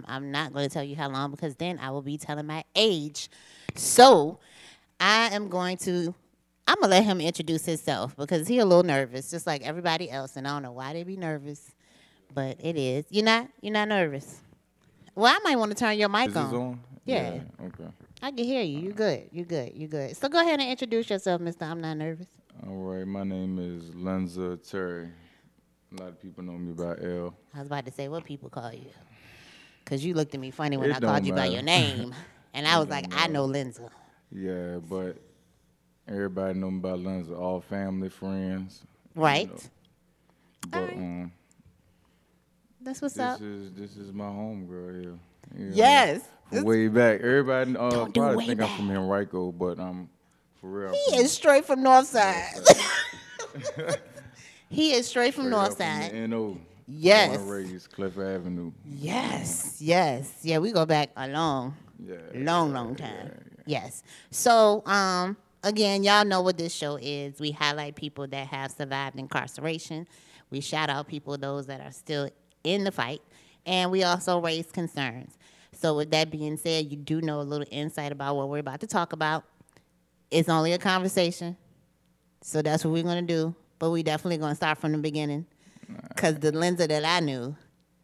time. I'm not going to tell you how long because then I will be telling my age. So I am going to. I'm gonna let him introduce himself because he a little nervous, just like everybody else, and I don't know why they be nervous, but it is. You're not. You're not nervous. Well, I might want to turn your mic Is this on. on? Yeah, Yeah. Okay. I can hear you. You good. You good. You good. So go ahead and introduce yourself, Mister. I'm not nervous. All right. My name is Lenza Terry. A lot of people know me by L. I was about to say what people call you, cause you looked at me funny when I It called don't you by matter. your name, and I It was like, don't I matter. know Linza. Yeah, but everybody know me by Lenza. All family, friends. You Right. know. All But right. That's what's this up. is this is my home girl here. You know, Yes. from way back. Everybody Don't do probably way think I'm from back. Henrico, but for real. I'm He from is straight from Northside. Northside. He is straight from Straight up from the Northside. NO. Born Yes. and raised Clifford Avenue. Yes. Yes. Yeah, we go back a Yeah, long time. Yes. So, again, y'all know what this show is. We highlight people that have survived incarceration. We shout out people, those that are still in the fight. And we also raise concerns. So, with that being said, you do know a little insight about what we're about to talk about. It's only a conversation. So, that's what we're going to do. But we definitely going to start from the beginning. Because the Linda that I knew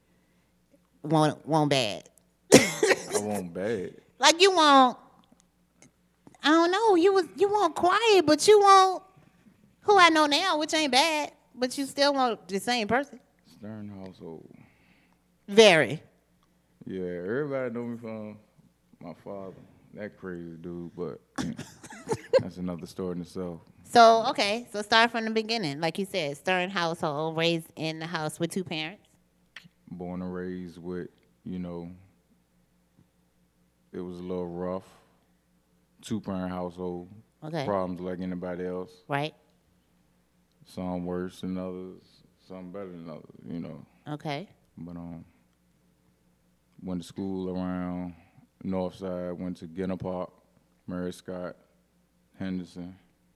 won't bad. I want bad. Like you won't. I don't know. You want quiet, but you want who I know now, which ain't bad, but you still want the same person. Stern household. Very. Yeah, everybody know me from my father. That crazy dude, but that's another story in itself. So okay, so start from the beginning. Like you said, Stern household, raised in the house with two parents. Born and raised with, you know, it was a little rough. Two-parent household. Okay. Problems like anybody else. Right. Some worse than others. Some better than others, you know. Okay. But went to school around Northside, went to Ginner Park, Mary Scott, Henderson.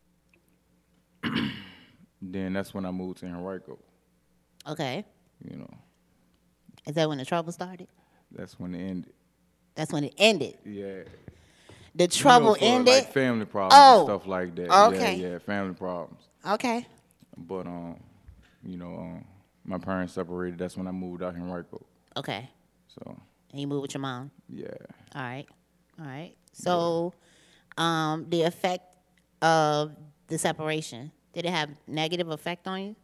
Then that's when I moved to Henrico, Okay. you know. Is that when the trouble started? That's when it ended. That's when it ended. Yeah. The trouble for ended. like family problems Oh. and stuff like that. Okay. Yeah, family problems. Okay. But you know, my parents separated. That's when I moved out Henrico. Okay. So And you moved with your mom. yeah. All right. All right. So, the effect of the separation, did it have negative effect on you?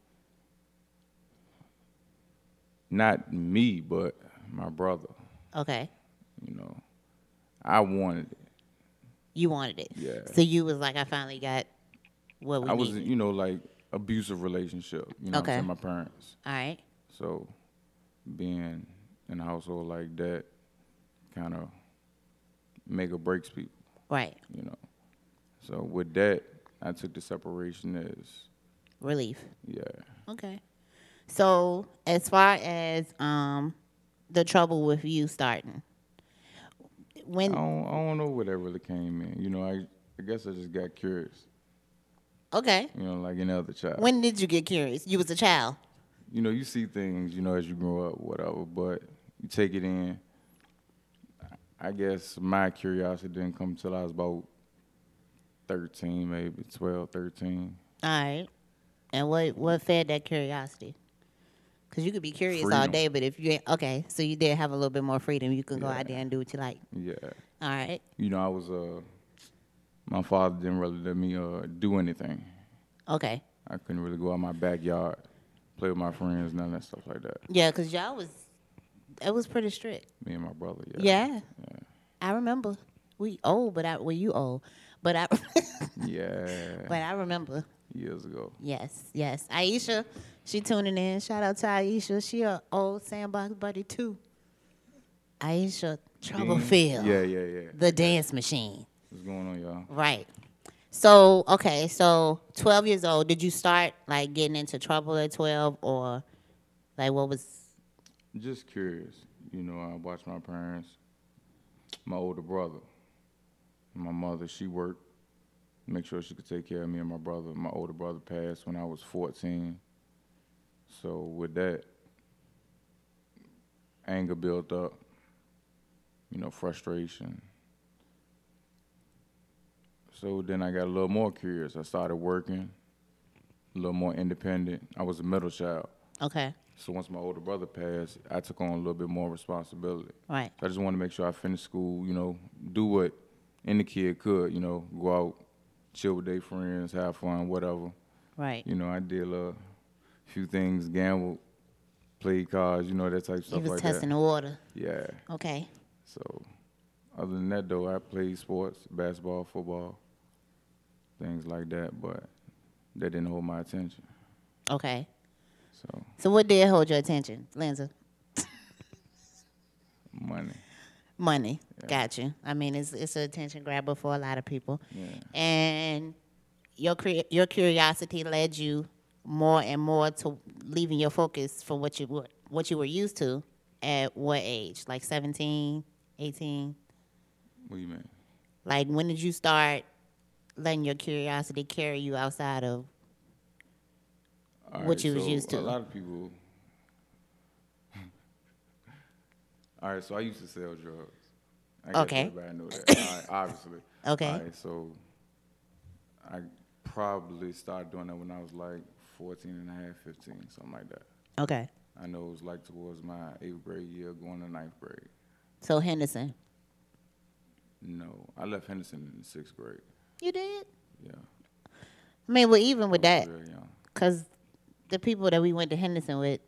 Not me, but my brother. Okay. You know, I wanted it. You wanted it. Yeah. So you was like, I finally got what we I was, needed. you know, like abusive relationship. You know, what Okay. I'm saying, my parents. All right. So being in a household like that kind of make or breaks people. Right. You know. So with that, I took the separation as Relief. yeah. Okay. So as far as the trouble with you starting, I when don't know where that really came in. You know, I guess I just got curious. okay, You know, like any other child. when did you get curious? You was a child. You know, you see things, you know, as you grow up, whatever, but you take it in. I guess my curiosity didn't come till I was about 13, maybe 12, 13. All right. And what fed that curiosity? Because you could be curious all Freedom. day, but if you ain't, okay, so you did have a little bit more freedom. You can go Yeah. out there and do what you like. Yeah. All right. You know, I was, my father didn't really let me do anything. Okay. I couldn't really go out my backyard, play with my friends, none of that stuff like that. Yeah, because it was pretty strict. Me and my brother, yeah. Yeah. I remember. We old, well, you old. But I, Yeah. but I remember. Years ago. Yes, yes. Aisha, she tuning in. Shout out to Aisha. She a old sandbox buddy too. Aisha Troublefield. Yeah. The dance machine. What's going on, y'all? Right. So, okay, so 12 years old, did you start like getting into trouble at 12 or like what was Just curious. You know, I watched my parents, my older brother, my mother, she worked, make sure she could take care of me and my brother. My older brother passed when I was 14. So with that, anger built up. frustration. So then I got a little more curious. I started working, a little more independent. I was a middle child. Okay. So once my older brother passed, I took on a little bit more responsibility. Right. So I just wanted to make sure I finished school, do what any kid could, go out, chill with their friends, have fun, whatever. Right. I did a few things, gambled, played cards, that type of stuff You was like testing that. the water. Yeah. Okay. So other than that, though, I played sports, basketball, football, things like that, but that didn't hold my attention. Okay. So what did hold your attention, Lenza? money. Money. Yeah. Got you. I mean, it's an attention grabber for a lot of people. Yeah. And your curiosity led you more and more to leaving your focus for what you were used to at what age? Like 17, 18? What do you mean? Like, when did you start letting your curiosity carry you outside of All what right, you was so used to? A lot of people. All right, so I used to sell drugs. I guess Okay. everybody know that. All right, obviously. Okay. All right, so I probably started doing that when I was like 14 and a half, 15, something like that. Okay. I know it was like towards my 8th grade year, going to 9th grade. So Henderson. No, I left Henderson in the 6th grade. You did? Yeah. I mean, well, even with I was that, real young. because the people that we went to Henderson with,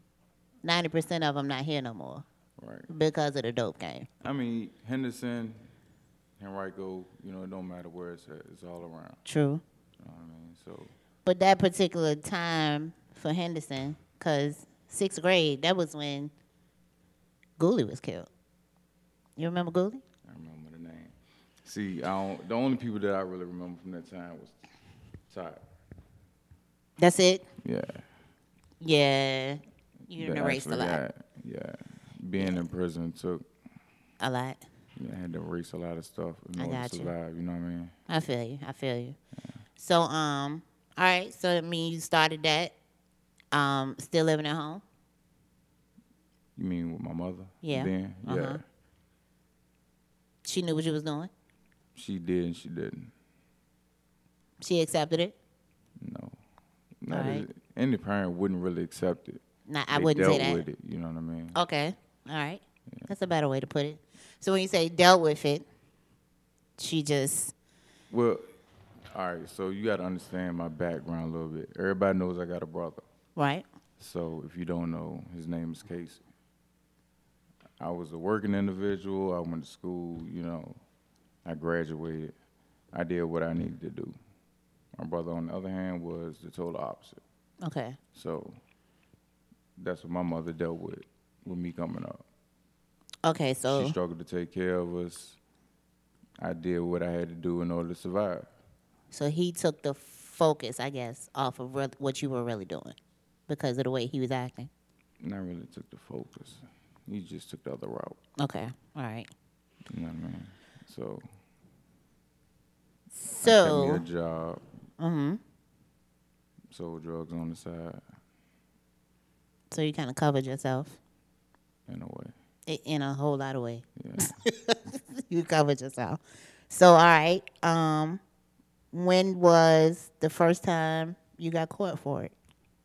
90% of them not here no more Right. because of the dope game. I mean, Henderson, Henrico, it don't matter where it's at. It's all around. True. You know what I mean? So, But that particular time for Henderson, because 6th grade, that was when Gooley was killed. You remember Gooley? I remember the name. See, the only people that I really remember from that time was Ty. That's it? Yeah. Yeah. You That erased a actually lot. got- Yeah. Being in prison took, A lot. I had to erase a lot of stuff in I order got to you. survive, you know what I mean? I feel you. I feel you. So, all right. So, I mean, you started that. Still living at home? You mean with my mother? Yeah. Then? Uh-huh. Yeah. She knew what you was doing? She did and she didn't. She accepted it? No. All right. Any parent wouldn't really accept it. Nah, I They wouldn't say dealt that. with it, you know what I mean? Okay. All right. That's a better way to put it. So when you say dealt with it, she just, Well, all right, so you got to understand my background a little bit. Everybody knows I got a brother. right? So if you don't know, his name is Casey. I was a working individual. I went to school, I graduated. I did what I needed to do. My brother, on the other hand, was the total opposite. Okay. So that's what my mother dealt with me coming up. Okay, so, She struggled to take care of us. I did what I had to do in order to survive. so he took the focus, I guess, off of what you were really doing because of the way he was acting. And I really took the focus. He just took the other route. Okay. All right. You know what I mean? So I So, kept me a job. Sold drugs on the side, so you kind of covered yourself in a way. in a whole lot of ways. Yeah. You covered yourself. So, all right. When was the first time you got caught for it?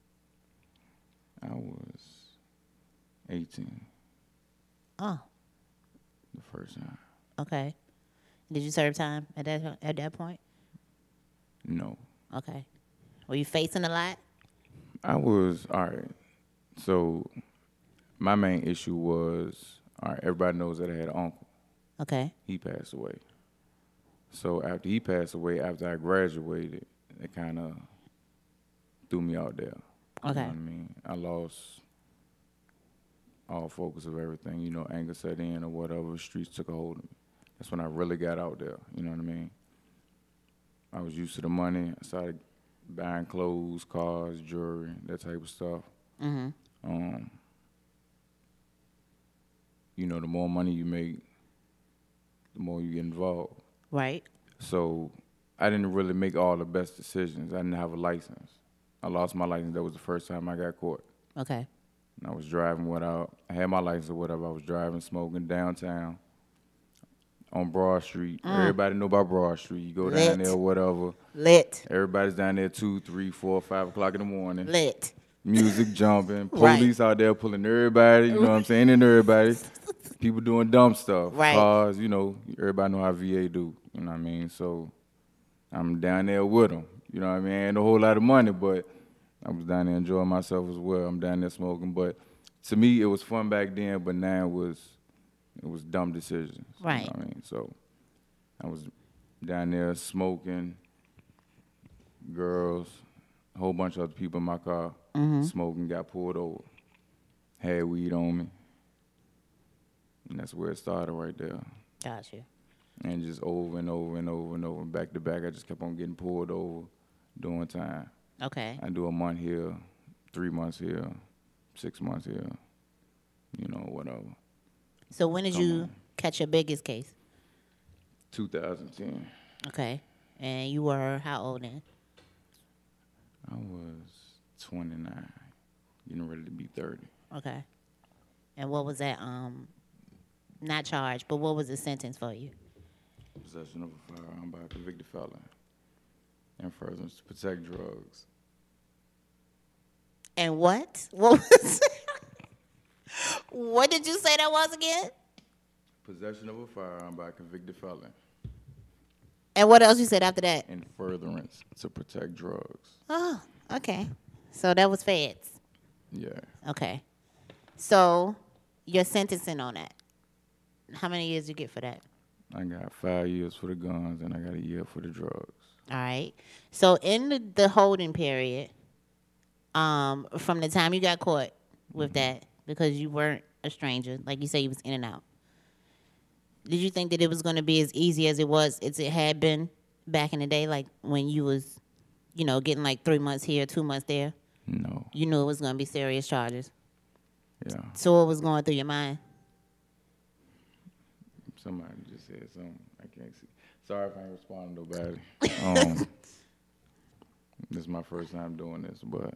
I was 18 Oh, the first time. okay. Did you serve time at that point? No. Okay. Were you facing a lot? I was, all right. So my main issue was, all right, everybody knows that I had an uncle. Okay. He passed away. So after he passed away, after I graduated, it kind of threw me out there. You Okay. know what I mean? I lost all focus of everything. Anger set in or whatever. Streets took a hold of me. That's when I really got out there. You know what I mean? I was used to the money. I started buying clothes, cars, jewelry, that type of stuff. Mm-hmm. The more money you make, the more you get involved. Right. So I didn't really make all the best decisions. I didn't have a license. I lost my license. That was the first time I got caught. Okay. And I was driving I had my license or whatever. I was driving, smoking downtown. on Broad Street. Everybody know about Broad Street. You go down Lit. there, whatever. Lit. Everybody's down there 2, 3, 4, 5 o'clock in the morning. Lit. Music jumping. Right. Police out there pulling everybody. You know what I'm saying? And everybody. People doing dumb stuff. Right. Cars, you know, everybody know how VA do. You know what I mean? So I'm down there with them. You know what I mean? Ain't a whole lot of money, but I was down there enjoying myself as well. I'm down there smoking. But to me, it was fun back then, but now it was dumb decisions. Right. You know what I mean? So I was down there smoking, girls, a whole bunch of other people in my car, smoking, got pulled over, had weed on me. And that's where it started right there. Got you. And just over and over and over and over, back to back, I just kept on getting pulled over, doing time. Okay. I do a month here, 3 months here, 6 months here, you know, whatever. So when did you catch your biggest case? 2010. Okay. And you were how old then? I was 29, getting ready to be 30. Okay. And what was that, not charged, but what was the sentence for you? Possession of a firearm by a convicted felon and furtherance to protect drugs. And what? What was What did you say that was again? Possession of a firearm by a convicted felon And what else you said after that? and furtherance to protect drugs. Oh, okay. So that was feds. Yeah. Okay. So your sentencing on that. How many years you get for that? I got 5 years for the guns and I got a year for the drugs. All right. So in the holding period, from the time you got caught with that, because you weren't a stranger, like you say, you was in and out. Did you think that it was going to be as easy as it had been back in the day, like when you was, you know, getting like 3 months here, 2 months there? No. You knew it was going to be serious charges. Yeah. So what was going through your mind? Somebody just said something. I can't see. Sorry if I ain't responding to nobody. This is my first time doing this, but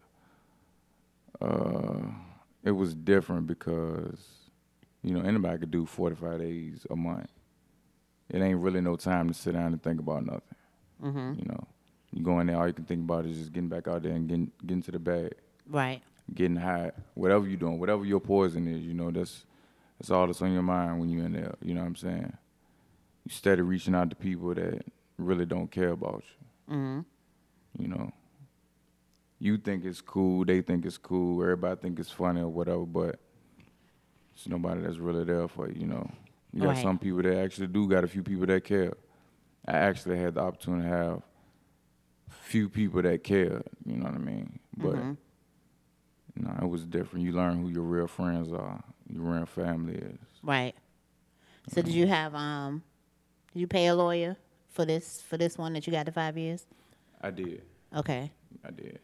it was different because, you know, anybody could do 45 days a month. It ain't really no time to sit down and think about nothing. Mm-hmm. You know, you go in there, all you can think about is just getting back out there and getting to the bag, Right. getting high, whatever you're doing, whatever your poison is, you know, that's all that's on your mind when you're in there. You know what I'm saying? You steady reaching out to people that really don't care about you. Mm-hmm. You know, you think it's cool, they think it's cool, everybody think it's funny or whatever, but it's nobody that's really there for you. You know, you got Right. some people that actually do got a few people that care. I actually had the opportunity to have few people that cared. You know what I mean? But no, it was different. You learn who your real friends are, your real family is. Right. So did you have did you pay a lawyer for this one that you got the 5 years? I did. Okay. I did.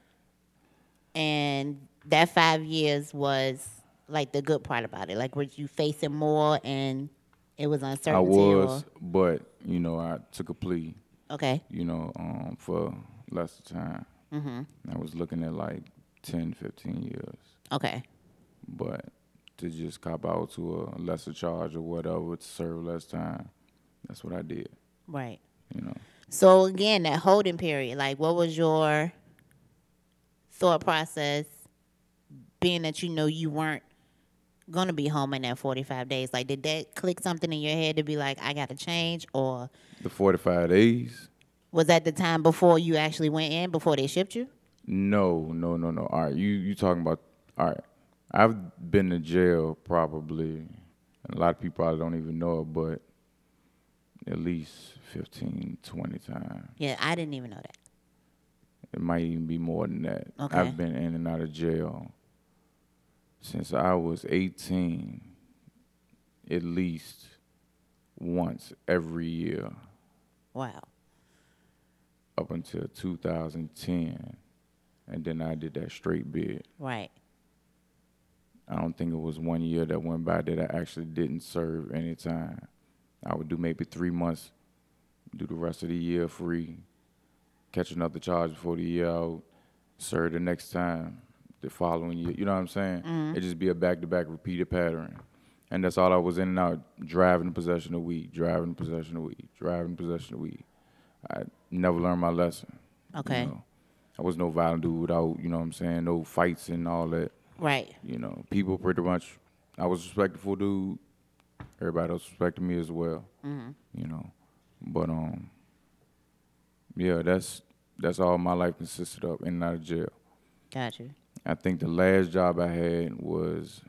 And that 5 years was like the good part about it. Like were you facing more and it was uncertainty? I was, but you know, I took a plea. Okay. You know, for less time. Mm-hmm. I was looking at like 10, 15 years. Okay. But to just cop out to a lesser charge or whatever to serve less time, that's what I did. Right. You know. So again, that holding period, like what was your thought process being that you know you weren't going to be home in that 45 days? Like did that click something in your head to be like, I got to change? Or The 45 days? was that the time before you actually went in, before they shipped you? No. All right, you talking about, all right. I've been to jail probably, and a lot of people probably don't even know it, but at least 15, 20 times. Yeah, I didn't even know that. It might even be more than that. Okay. I've been in and out of jail since I was 18, at least once every year Wow. up until 2010. And then I did that straight bid. Right. I don't think it was 1 year that went by that I actually didn't serve any time. I would do maybe 3 months, do the rest of the year free, catch another charge before the year out, serve the next time, the following year. You know what I'm saying? It just be a back-to-back repeated pattern. And that's all I was in and out, driving possession of weed, driving possession of weed, driving possession of weed. I never learned my lesson. Okay. You know, I was no violent dude without, you know what I'm saying, no fights and all that. Right. You know, people pretty much, I was a respectful dude. Everybody else respected me as well. You know, but yeah, that's all my life consisted of, in and out of jail. Gotcha. I think the last job I had was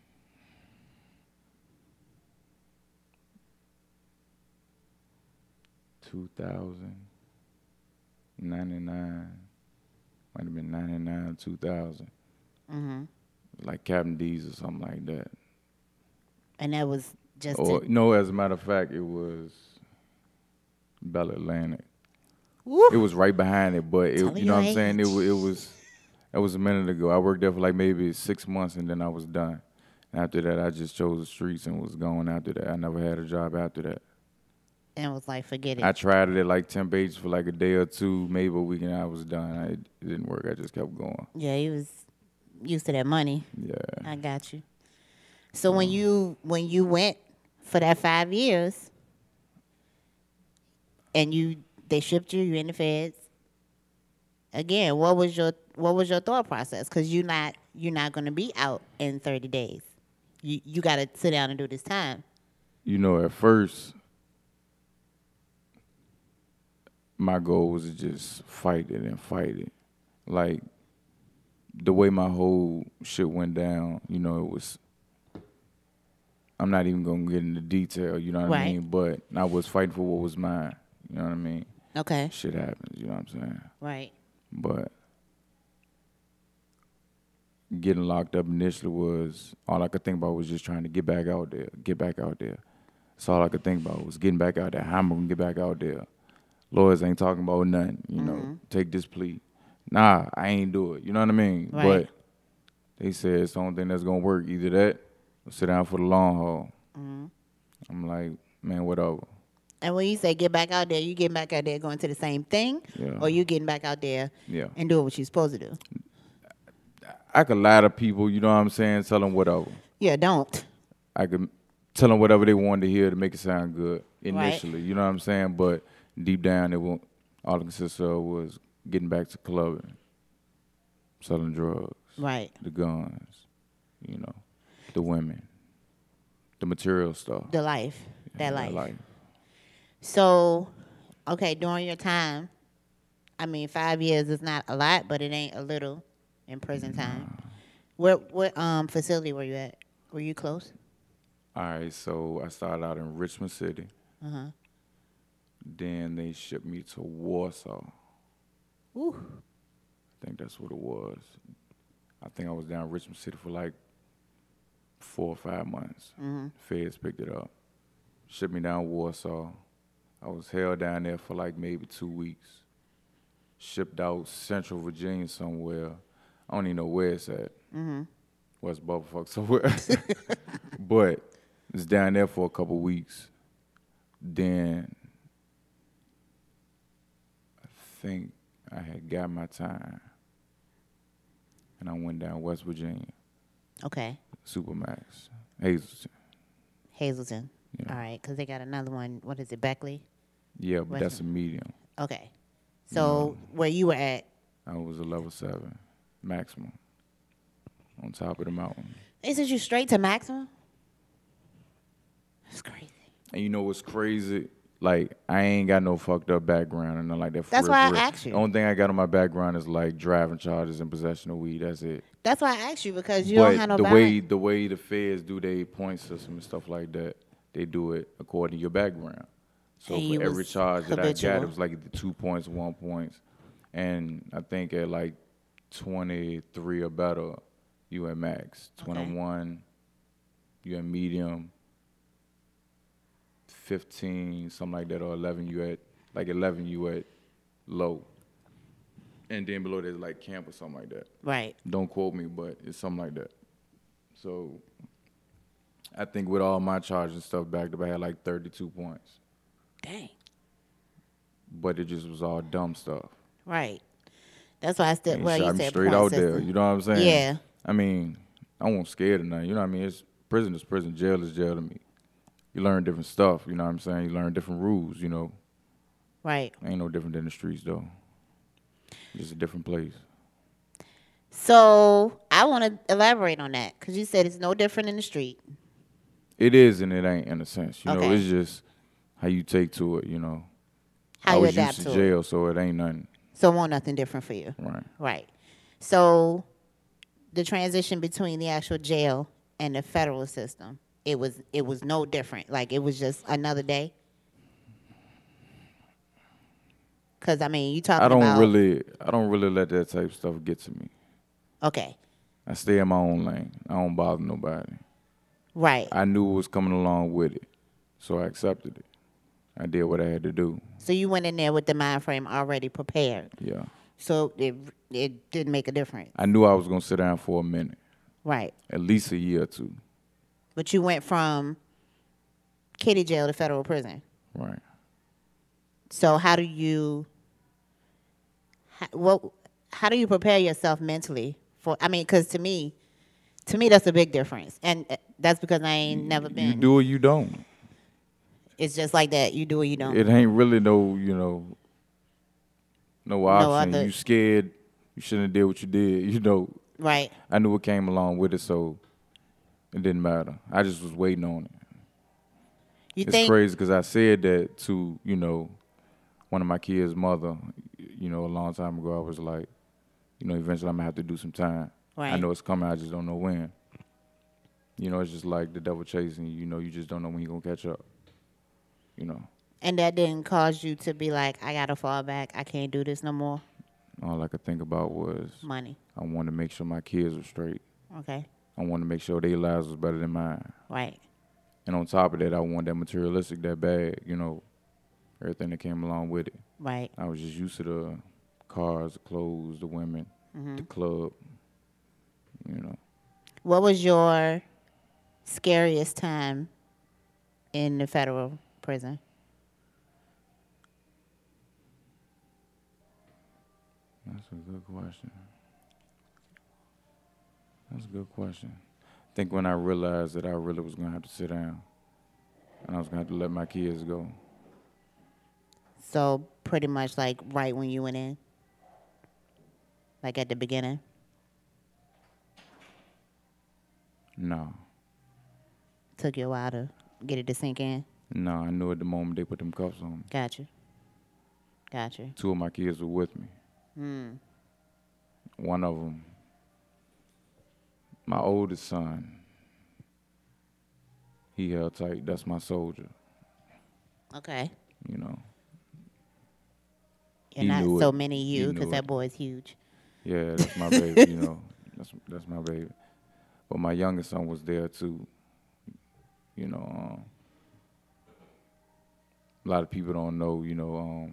2099. Might have been 99, 2000. Like Captain D's or something like that. And that was just Or no, as a matter of fact, it was Bell Atlantic. Woo. It was right behind it, but Telling you know your what I'm saying? age. That was a minute ago. I worked there for like maybe 6 months and then I was done. After that, I just chose the streets and was going after that. I never had a job after that. and was like, forget it. I tried it at like 10 pages for like a day or two, maybe a week, and I was done. It didn't work. I just kept going. Yeah, he was used to that money. Yeah. I got you. So when you went for that 5 years, and they shipped you in the feds. Again, what was your thought process? Because you're not going to be out in 30 days. You got to sit down and do this time. You know, at first, my goal was to just fight it and fight it. Like, the way my whole shit went down, you know, it was, I'm not even going to get into detail, you know what I Right. mean? But I was fighting for what was mine, you know what I mean? Okay. Shit happens, you know what I'm saying? Right. But getting locked up initially was, all I could think about was just trying to get back out there, get back out there. That's all I could think about was getting back out there. How am I going to get back out there? Lawyers ain't talking about nothing, you know, take this plea. Nah, I ain't do it, you know what I mean? Right. But they said it's the only thing that's going to work, either that or sit down for the long haul. I'm like, man, whatever. And when you say get back out there, you getting back out there going to the same thing? Yeah. Or you getting back out there Yeah. and doing what you're supposed to do? I could lie to people, you know what I'm saying, tell them whatever. Yeah, don't. I could tell them whatever they wanted to hear to make it sound good initially, you know what I'm saying? But deep down, all it consisted of was getting back to clubbing, selling drugs, Right. the guns, you know, the women, the material stuff. The life. Yeah, That life. So, okay, during your time, I mean, 5 years is not a lot, but it ain't a little in prison time. What facility were you at? Were you close? All right, so I started out in Richmond City. Then they shipped me to Warsaw. Ooh. I think that's what it was. I think I was down in Richmond City for like 4 or 5 months. Feds picked it up. Shipped me down to Warsaw. I was held down there for like maybe 2 weeks. Shipped out Central Virginia somewhere. I don't even know where it's at. West Bubblefuck somewhere. But it's down there for a couple weeks. Then I think I had got my time. And I went down West Virginia, Okay. Supermax, Hazleton. Hazleton. Yeah. All right, because they got another one. What is it, Beckley? Yeah, but West- that's a medium. Okay. So where you were at, I was a level 7, maximum, on top of the mountain. they sent you straight to maximum? That's crazy. And you know what's crazy? Like, I ain't got no fucked up background and nothing like that. For That's real, why for I real. asked you. The only thing I got on my background is like driving charges and possession of weed. That's it. That's why I asked you, because you But don't have no the balance. way the feds do their point system and stuff like that, they do it according to your background. So And for you every was charge that I got, habitual. it was like either 2 points, 1 point, and I think at like 23 or better, you at max. Okay. 21, you at medium. 15, something like that, or 11, you at low. And then below there's like camp or something like that. Right. Don't quote me, but it's something like that. So I think with all my charges and stuff back up, I had like 32 points. Dang. But it just was all dumb stuff. Right. That's why I still, And well, shot you me said straight point out there. system. You know what I'm saying? Yeah. I mean, I won't scared of nothing. You know what I mean? It's Prison is prison. Jail is jail to me. You learn different stuff. You know what I'm saying? You learn different rules. You know, Right. ain't no different than the streets though. Just a different place. So I want to elaborate on that because you said it's no different in the street. It is and it ain't in a sense. You know, Okay. it's just how you take to it. You know, How I you was adapt used to to it. jail, so it ain't nothing. So it won't nothing different for you. Right. Right. So the transition between the actual jail and the federal system, it was no different. Like it was just another day. Cause I mean, you talking I don't about really let that type of stuff get to me. okay, I stay in my own lane. I don't bother nobody. right. I knew what was coming along with it, so I accepted it. I did what I had to do. So you went in there with the mind frame already prepared. Yeah. So it didn't make a difference. I knew I was gonna sit down for a minute, Right. at least a year or two. But you went from kitty jail to federal prison. Right. So how do you how do you prepare yourself mentally for I mean cuz to me that's a big difference. And that's because I ain't never been. You do or you don't. It's just like that. You do or you don't. It ain't really no, no option. other- You scared. You shouldn't have did what you did. You know, Right. I knew what came along with it, so it didn't matter. I just was waiting on it. You It's think crazy because I said that to, one of my kids' mother, a long time ago. I was like, eventually I'm going to have to do some time. I Right. know it's coming. I just don't know when. It's just like the devil chasing you. You just don't know when you're going to catch up. and that didn't cause you to be like, I gotta fall back. I can't do this no more. All I could think about was Money. I wanted to make sure my kids were straight. Okay. I wanted to make sure their lives was better than mine. Right. And on top of that, I wanted that materialistic, that bag, everything that came along with it. Right. I was just used to the cars, the clothes, the women, the club, What was your scariest time in the federal prison? That's a good question. That's a good question. I think when I realized that I really was going to have to sit down and I was going to have to let my kids go. So pretty much like right when you went in? Like at the beginning? No. Took you a while to get it to sink in? No, I knew at the moment they put them cuffs on me. Gotcha. 2 of my kids were with me. One of them, my oldest son, he held tight. That's my soldier, Okay. you know. And He not knew so it. many He you knew because it. that boy's huge. Yeah, that's my baby, That's my baby. But my youngest son was there too. A lot of people don't know,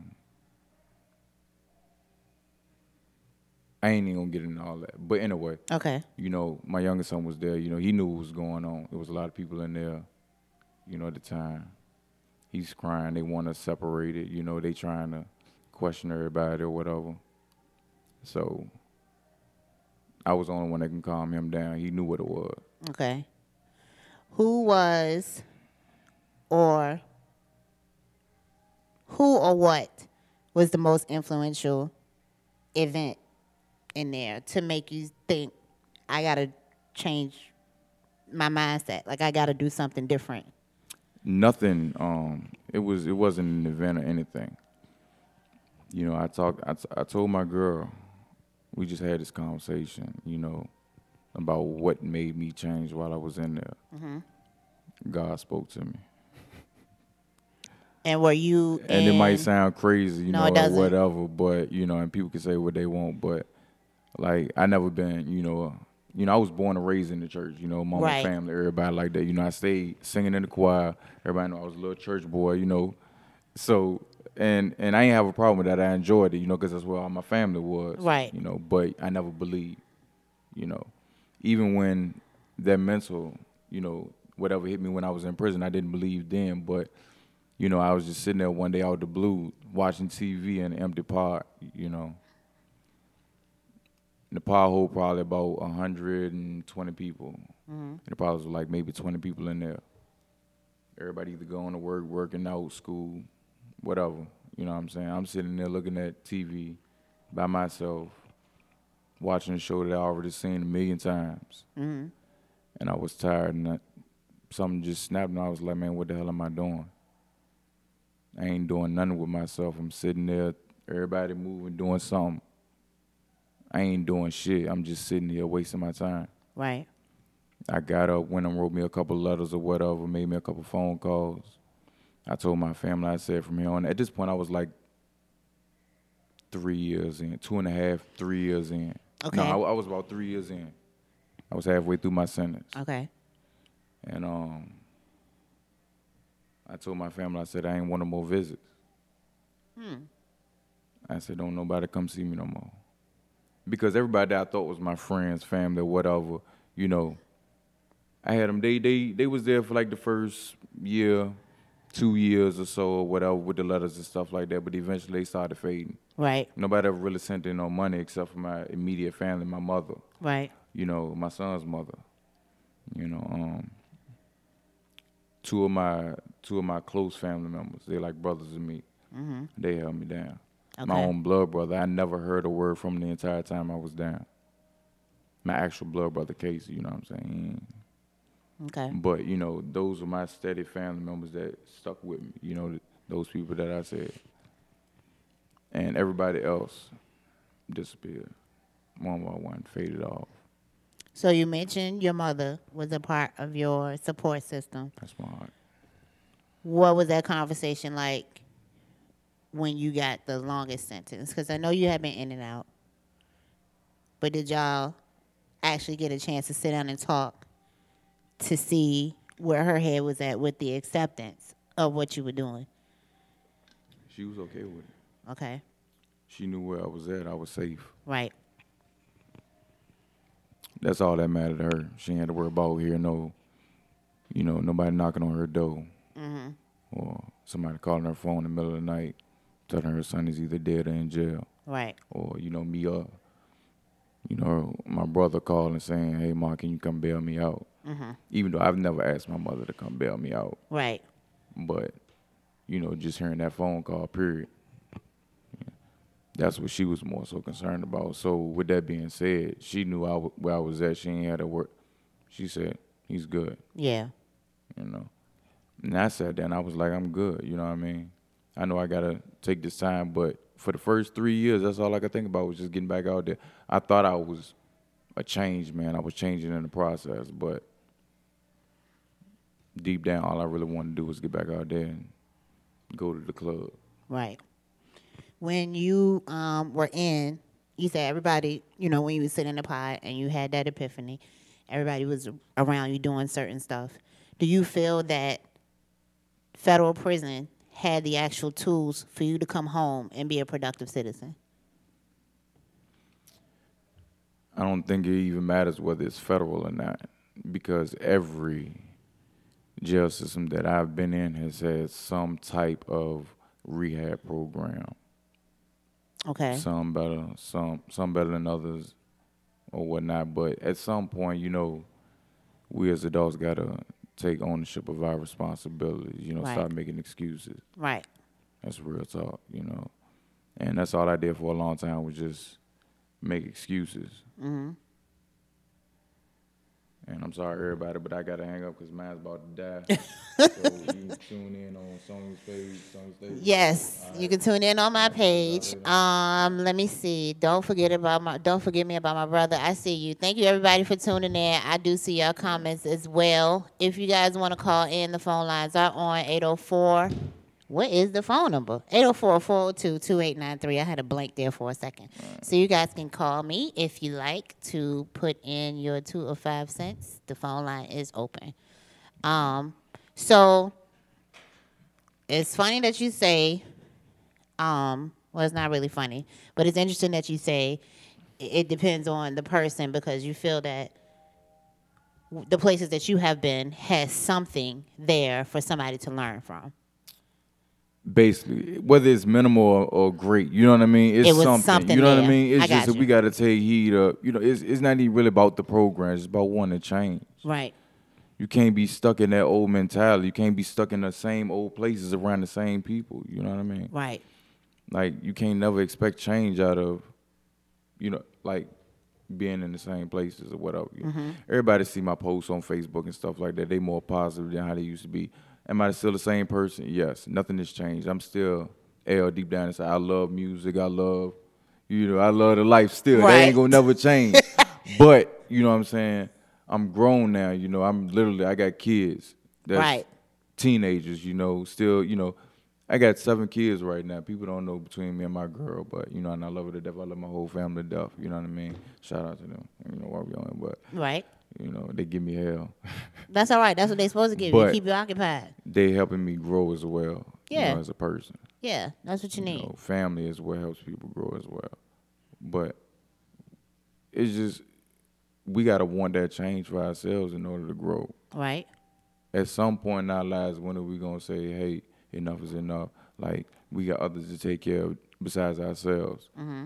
I ain't even gonna get into all that. But anyway, Okay. my youngest son was there. He knew what was going on. There was a lot of people in there, at the time. He's crying. They want us separated. They trying to question everybody or whatever. So I was the only one that can calm him down. He knew what it was. Okay. Who or what was the most influential event in there to make you think I gotta change my mindset? Like I gotta do something different. Nothing. It wasn't an event or anything. I told my girl, we just had this conversation, about what made me change while I was in there. God spoke to me. And were you And it might sound crazy, No, it or doesn't. whatever, but, and people can say what they want, but, like, I never been, I was born and raised in the church, mama, Right. family, everybody like that. I stayed singing in the choir. Everybody know I was a little church boy, So, and I ain't have a problem with that. I enjoyed it, because that's where all my family was. Right. But I never believed, even when that mental, whatever hit me when I was in prison, I didn't believe then, but, I was just sitting there one day out of the blue watching TV in an empty pod, The pod hold probably about 120 people. And it probably was like maybe 20 people in there. Everybody either going to work, working out, school, whatever. You know what I'm saying? I'm sitting there looking at TV by myself, watching a show that I already seen a million times. And I was tired, and something just snapped, and I was like, man, what the hell am I doing? I ain't doing nothing with myself. I'm sitting there, everybody moving, doing something. I ain't doing shit. I'm just sitting here wasting my time. Right. I got up, went and wrote me a couple letters or whatever, made me a couple phone calls. I told my family, I said from here on. At this point, I was like 3 years in, 2.5, 3 years in. Okay. No, I was about 3 years in. I was halfway through my sentence. Okay. And I told my family, I said, I ain't want no more visits. I said, don't nobody come see me no more. Because everybody that I thought was my friends, family, whatever, you know, I had them, they was there for like the first year, 2 years or so or whatever with the letters and stuff like that, but eventually they started fading. Right. Nobody ever really sent in no money except for my immediate family, my mother. Right. You know, my son's mother. You know, two of my close family members, they like brothers to me. They held me down. Okay. My own blood brother, I never heard a word from the entire time I was down. My actual blood brother, Casey, you know what I'm saying? Okay. But, you know, those are my steady family members that stuck with me, you know, those people that I said. And everybody else disappeared. One by one, faded off. So you mentioned your mother was a part of your support system. That's my heart. What was that conversation like when you got the longest sentence? Because I know you have been in and out. But did y'all actually get a chance to sit down and talk to see where her head was at with the acceptance of what you were doing? She was okay with it. Okay. She knew where I was at. I was safe. Right. That's all that mattered to her. She ain't had to worry about nobody knocking on her door. Or somebody calling her phone in the middle of the night, telling her son is either dead or in jail. Right. Or, my brother calling saying, hey, Ma, can you come bail me out? Even though I've never asked my mother to come bail me out. Right. But, just hearing that phone call, period. That's what she was more so concerned about. So with that being said, she knew where I was at. She ain't had to work. She said, he's good. Yeah. And I sat there and I was like, I'm good. You know what I mean? I know I got to take this time, but for the first 3 years, that's all I could think about was just getting back out there. I thought I was a changed man. I was changing in the process, but deep down, all I really wanted to do was get back out there and go to the club. Right. When you were in, you said everybody, when you was sitting in the pod and you had that epiphany, everybody was around you doing certain stuff. Do you feel that federal prison had the actual tools for you to come home and be a productive citizen? I don't think it even matters whether it's federal or not, because every jail system that I've been in has had some type of rehab program. Okay. Some better, some better than others or whatnot. But at some point, we as adults got to take ownership of our responsibilities, Right. Stop making excuses. Right. That's real talk, And that's all I did for a long time was just make excuses. And I'm sorry, everybody, but I got to hang up because mine's about to die. So you can tune in on Sony's page, Yes, All you right. can tune in on my page. Later. Let me see. Don't forget me about my brother. I see you. Thank you everybody for tuning in. I do see your comments as well. If you guys want to call in, the phone lines are on 804. What is the phone number? 804-402-2893. I had a blank there for a second. So you guys can call me if you like to put in your 2 or 5 cents. The phone line is open. So it's funny that you say, well, it's not really funny, but it's interesting that you say it depends on the person because you feel that the places that you have been has something there for somebody to learn from. Basically, whether it's minimal or great, you know what I mean? It's It was something. something You know what I there. mean? It's I just got that we you. got to take heed of, it's not even really about the program. It's about wanting to change. Right. You can't be stuck in that old mentality. You can't be stuck in the same old places around the same people. You know what I mean? Right. Like, you can't never expect change out of, like being in the same places or whatever. Everybody see my posts on Facebook and stuff like that. They more positive than how they used to be. Am I still the same person? Yes. Nothing has changed. I'm still L deep down inside. I love music. I love, I love the life still. That Right. ain't gonna never change. But, you know what I'm saying? I'm grown now, I got kids. That's Right. teenagers, still, I got 7 kids right now. People don't know between me and my girl, but, and I love her to death. I love my whole family to death. You know what I mean? Shout out to them. Where we on, but, Right. they give me hell. That's all right. That's what they supposed to give you. But Keep you occupied. they helping me grow as well, Yeah. as a person. Yeah. That's what you need. Family is what helps people grow as well. But it's just, we got to want that change for ourselves in order to grow. Right. At some point in our lives, when are we going to say, hey, enough is enough? Like, we got others to take care of besides ourselves.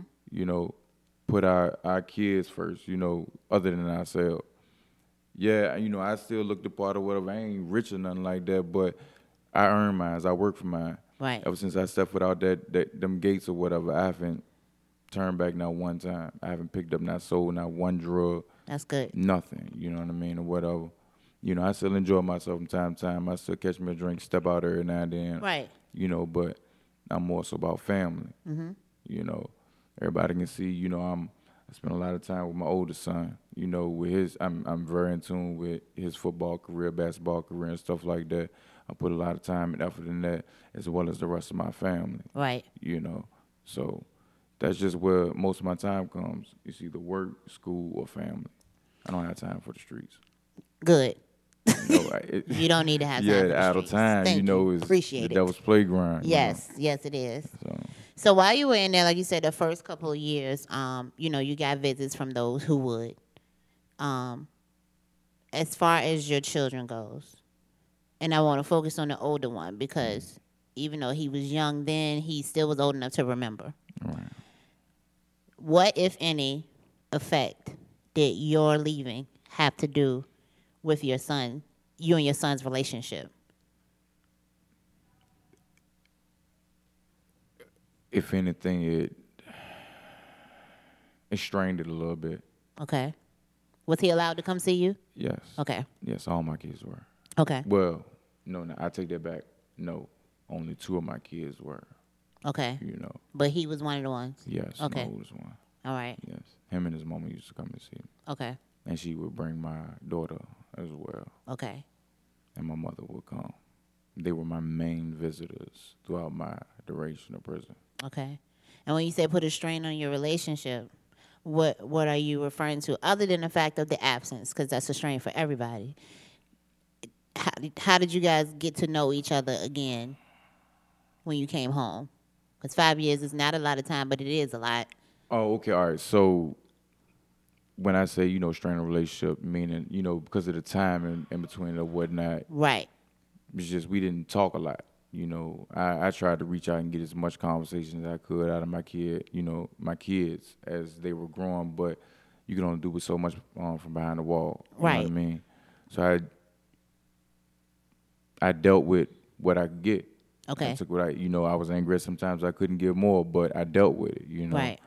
Put our kids first, other than ourselves. Yeah, I still look the part or whatever. I ain't rich or nothing like that, but I earn mine. I work for mine. Right. Ever since I stepped without them gates or whatever, I haven't turned back not one time. I haven't picked up, not sold, not one drug. That's good. Nothing, you know what I mean, or whatever. I still enjoy myself from time to time. I still catch me a drink, step out every now and then. Right. But I'm more so about family. Everybody can see, I spend a lot of time with my oldest son. With I'm very in tune with his football career, basketball career, and stuff like that. I put a lot of time and effort in that, as well as the rest of my family. Right. So that's just where most of my time comes. It's either work, school, or family. I don't have time for the streets. Good. You You don't need to have time yeah, for the idle streets. time, Thank you. is Appreciate the it. devil's playground. Yes. Yes, it is. So So while you were in there, like you said, the first couple of years, you got visits from those who would. As far as your children goes, and I want to focus on the older one because even though he was young then, he still was old enough to remember. right. What, if any, effect did your leaving have to do with your son, you and your son's relationship? If anything, it strained it a little bit. Okay. Was he allowed to come see you? Yes. Okay. Yes, all my kids were. Okay. Well, no, I take that back. No, only 2 of my kids were. Okay. But he was one of the ones? Yes, Okay. my oldest one. All right. Yes, him and his mama used to come and see me, Okay. and she would bring my daughter as well, Okay. and my mother would come. They were my main visitors throughout my duration of prison. Okay. And when you say put a strain on your relationship, what are you referring to other than the fact of the absence? Because that's a strain for everybody. How did you guys get to know each other again when you came home? Because 5 years is not a lot of time, but it is a lot. Oh, okay, all right. So when I say, strain a relationship, meaning, because of the time in between or whatnot, Right. it's just we didn't talk a lot. I tried to reach out and get as much conversation as I could out of my kids as they were growing, but you can only do with so much from behind the wall. You know Right. what I mean? So I dealt with what I could get. Okay. I took what I was angry at sometimes. I couldn't give more, but I dealt with it, Right.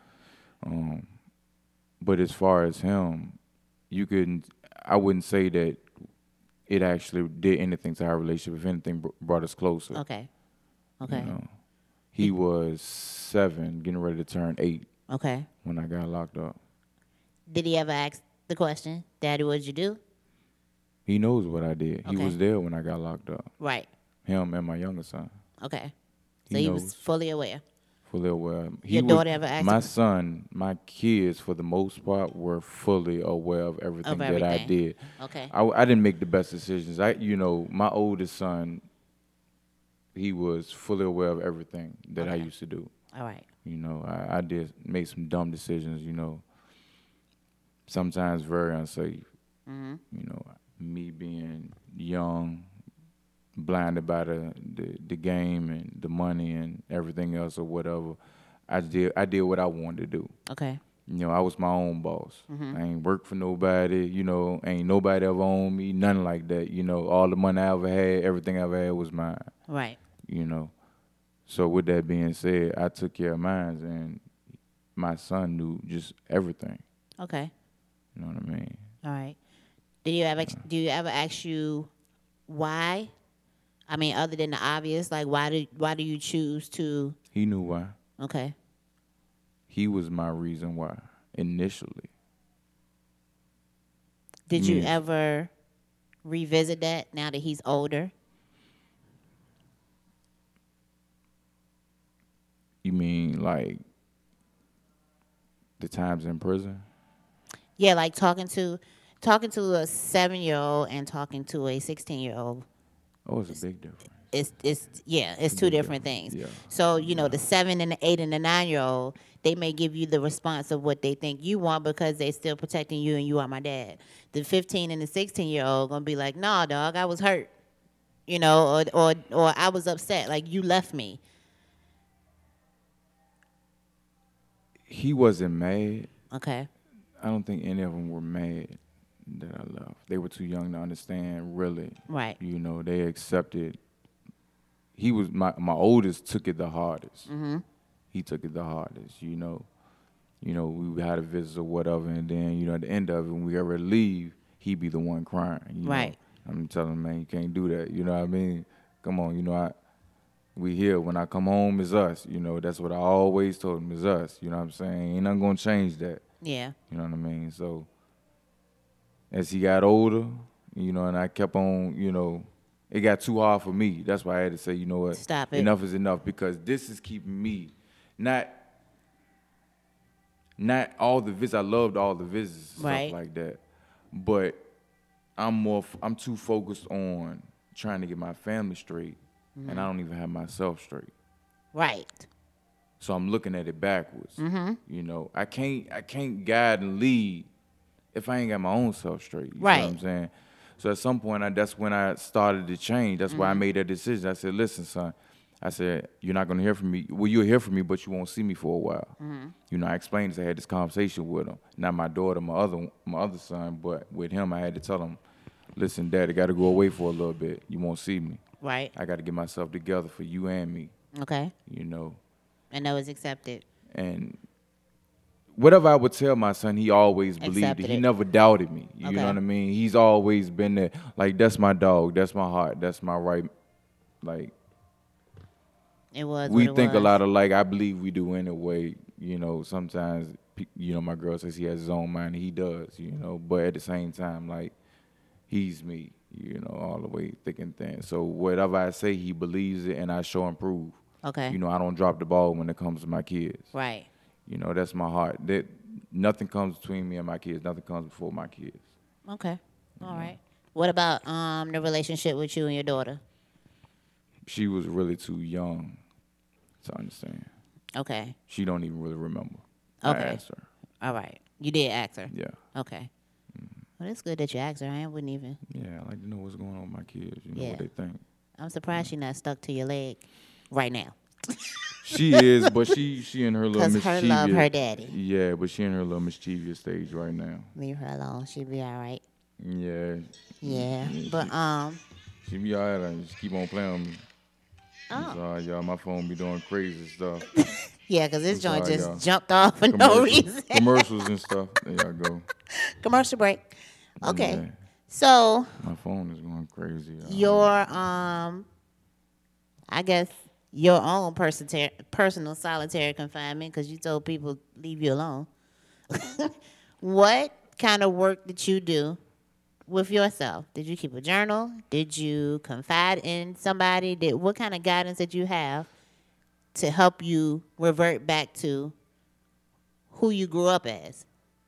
But as far as him, I wouldn't say that it actually did anything to our relationship. If anything, brought us closer. Okay. Okay. He was 7, getting ready to turn 8 Okay. when I got locked up. Did he ever ask the question, Daddy, what'd you do? He knows what I did. He Okay. was there when I got locked up. Right. Him and my younger son. Okay. He So he knows. was fully aware. Fully aware. Your daughter ever asked my him? son, my kids, for the most part, were fully aware of everything that I everything. did. Okay. I didn't make the best decisions. My oldest son, he was fully aware of everything that I Okay. used to do. All right. I did make some dumb decisions, sometimes very unsafe. Mm-hmm. Me being young, blinded by the game and the money and everything else or whatever. I did what I wanted to do. Okay. I was my own boss. I ain't work for nobody. Ain't nobody ever owned me. Nothing like that. All the money I ever had, everything I ever had was mine. Right. So with that being said, I took care of mine, and my son knew just everything. Okay. You know what I mean? All right. Do you ever ask you why? I mean, other than the obvious, like why do you choose to? He knew why. Okay. He was my reason why initially. Did you ever revisit that now that he's older? You mean like the times in prison? Yeah, like talking to a 7-year-old and talking to a 16-year-old. Oh, it's a big difference. It's two different things. Yeah. So, the 7 and the 8 and the 9-year-old, they may give you the response of what they think you want because they still protecting you and you are my dad. The 15 and the 16-year-old gonna be like, "Nah, dog, I was hurt." Or I was upset, like you left me. He wasn't mad. Okay. I don't think any of them were mad that I left. They were too young to understand, really. Right. They accepted. He was my oldest took it the hardest. He took it the hardest. We had a visit or whatever, and then at the end of it, when we ever leave, he'd be the one crying. Right. I'm telling him, man, you can't do that. You know what I mean? Come on, we here. When I come home, it's us. That's what I always told him, is us. You know what I'm saying? Ain't nothing gonna change that. Yeah. You know what I mean? So as he got older, and I kept on, it got too hard for me. That's why I had to say, you know what? Stop it. Enough is enough, because this is keeping me, not all the visits. I loved all the visits and Right. stuff like that. But I'm too focused on trying to get my family straight, and I don't even have myself straight. Right. So I'm looking at it backwards. I can't guide and lead if I ain't got my own self straight. You know what I'm saying? So at some point, that's when I started to change. That's why I made that decision. I said, listen, son, I said, you're not going to hear from me. Well, you'll hear from me, but you won't see me for a while. I explained this. I had this conversation with him. Not my daughter, my other son, but with him, I had to tell him, listen, Dad, I got to go away for a little bit. You won't see me. Right. I got to get myself together for you and me. Okay. And that was accepted. And whatever I would tell my son, he always believed Accepted it. He it. never doubted me. You Okay. know what I mean? He's always been there. Like, that's my dog. That's my heart. That's my right. Like, It was. we what it think a was. lot alike. I believe we do anyway. Sometimes, my girl says he has his own mind. He does, But at the same time, like, he's me, all the way thick and thin. So whatever I say, he believes it, and I show and prove. Okay. I don't drop the ball when it comes to my kids. Right. That's my heart. That nothing comes between me and my kids. Nothing comes before my kids. Okay. All right. What about the relationship with you and your daughter? She was really too young to understand. Okay. She don't even really remember. Okay. I asked her. All right. You did ask her. Yeah. Okay. Well, it's good that you asked her. I wouldn't even. Yeah, I like to know what's going on with my kids. Yeah. What they think. I'm surprised she's not stuck to your leg right now. She is, but she in her little 'Cause mischievous. her love her daddy. Yeah, but she in her little mischievous stage right now. Leave her alone. She'll be all right. Yeah. Yeah. But She be all right. Just keep on playing with me. I'm Oh. sorry, y'all. My phone be doing crazy stuff. Yeah, because this I'm joint sorry, just y'all. jumped off for no reason. Commercials and stuff. There y'all go. Commercial break. Okay. Yeah. So My phone is going crazy. your I guess your own personal solitary confinement, because you told people leave you alone. What kind of work did you do with yourself? Did you keep a journal? Did you confide in somebody? What kind of guidance did you have to help you revert back to who you grew up as?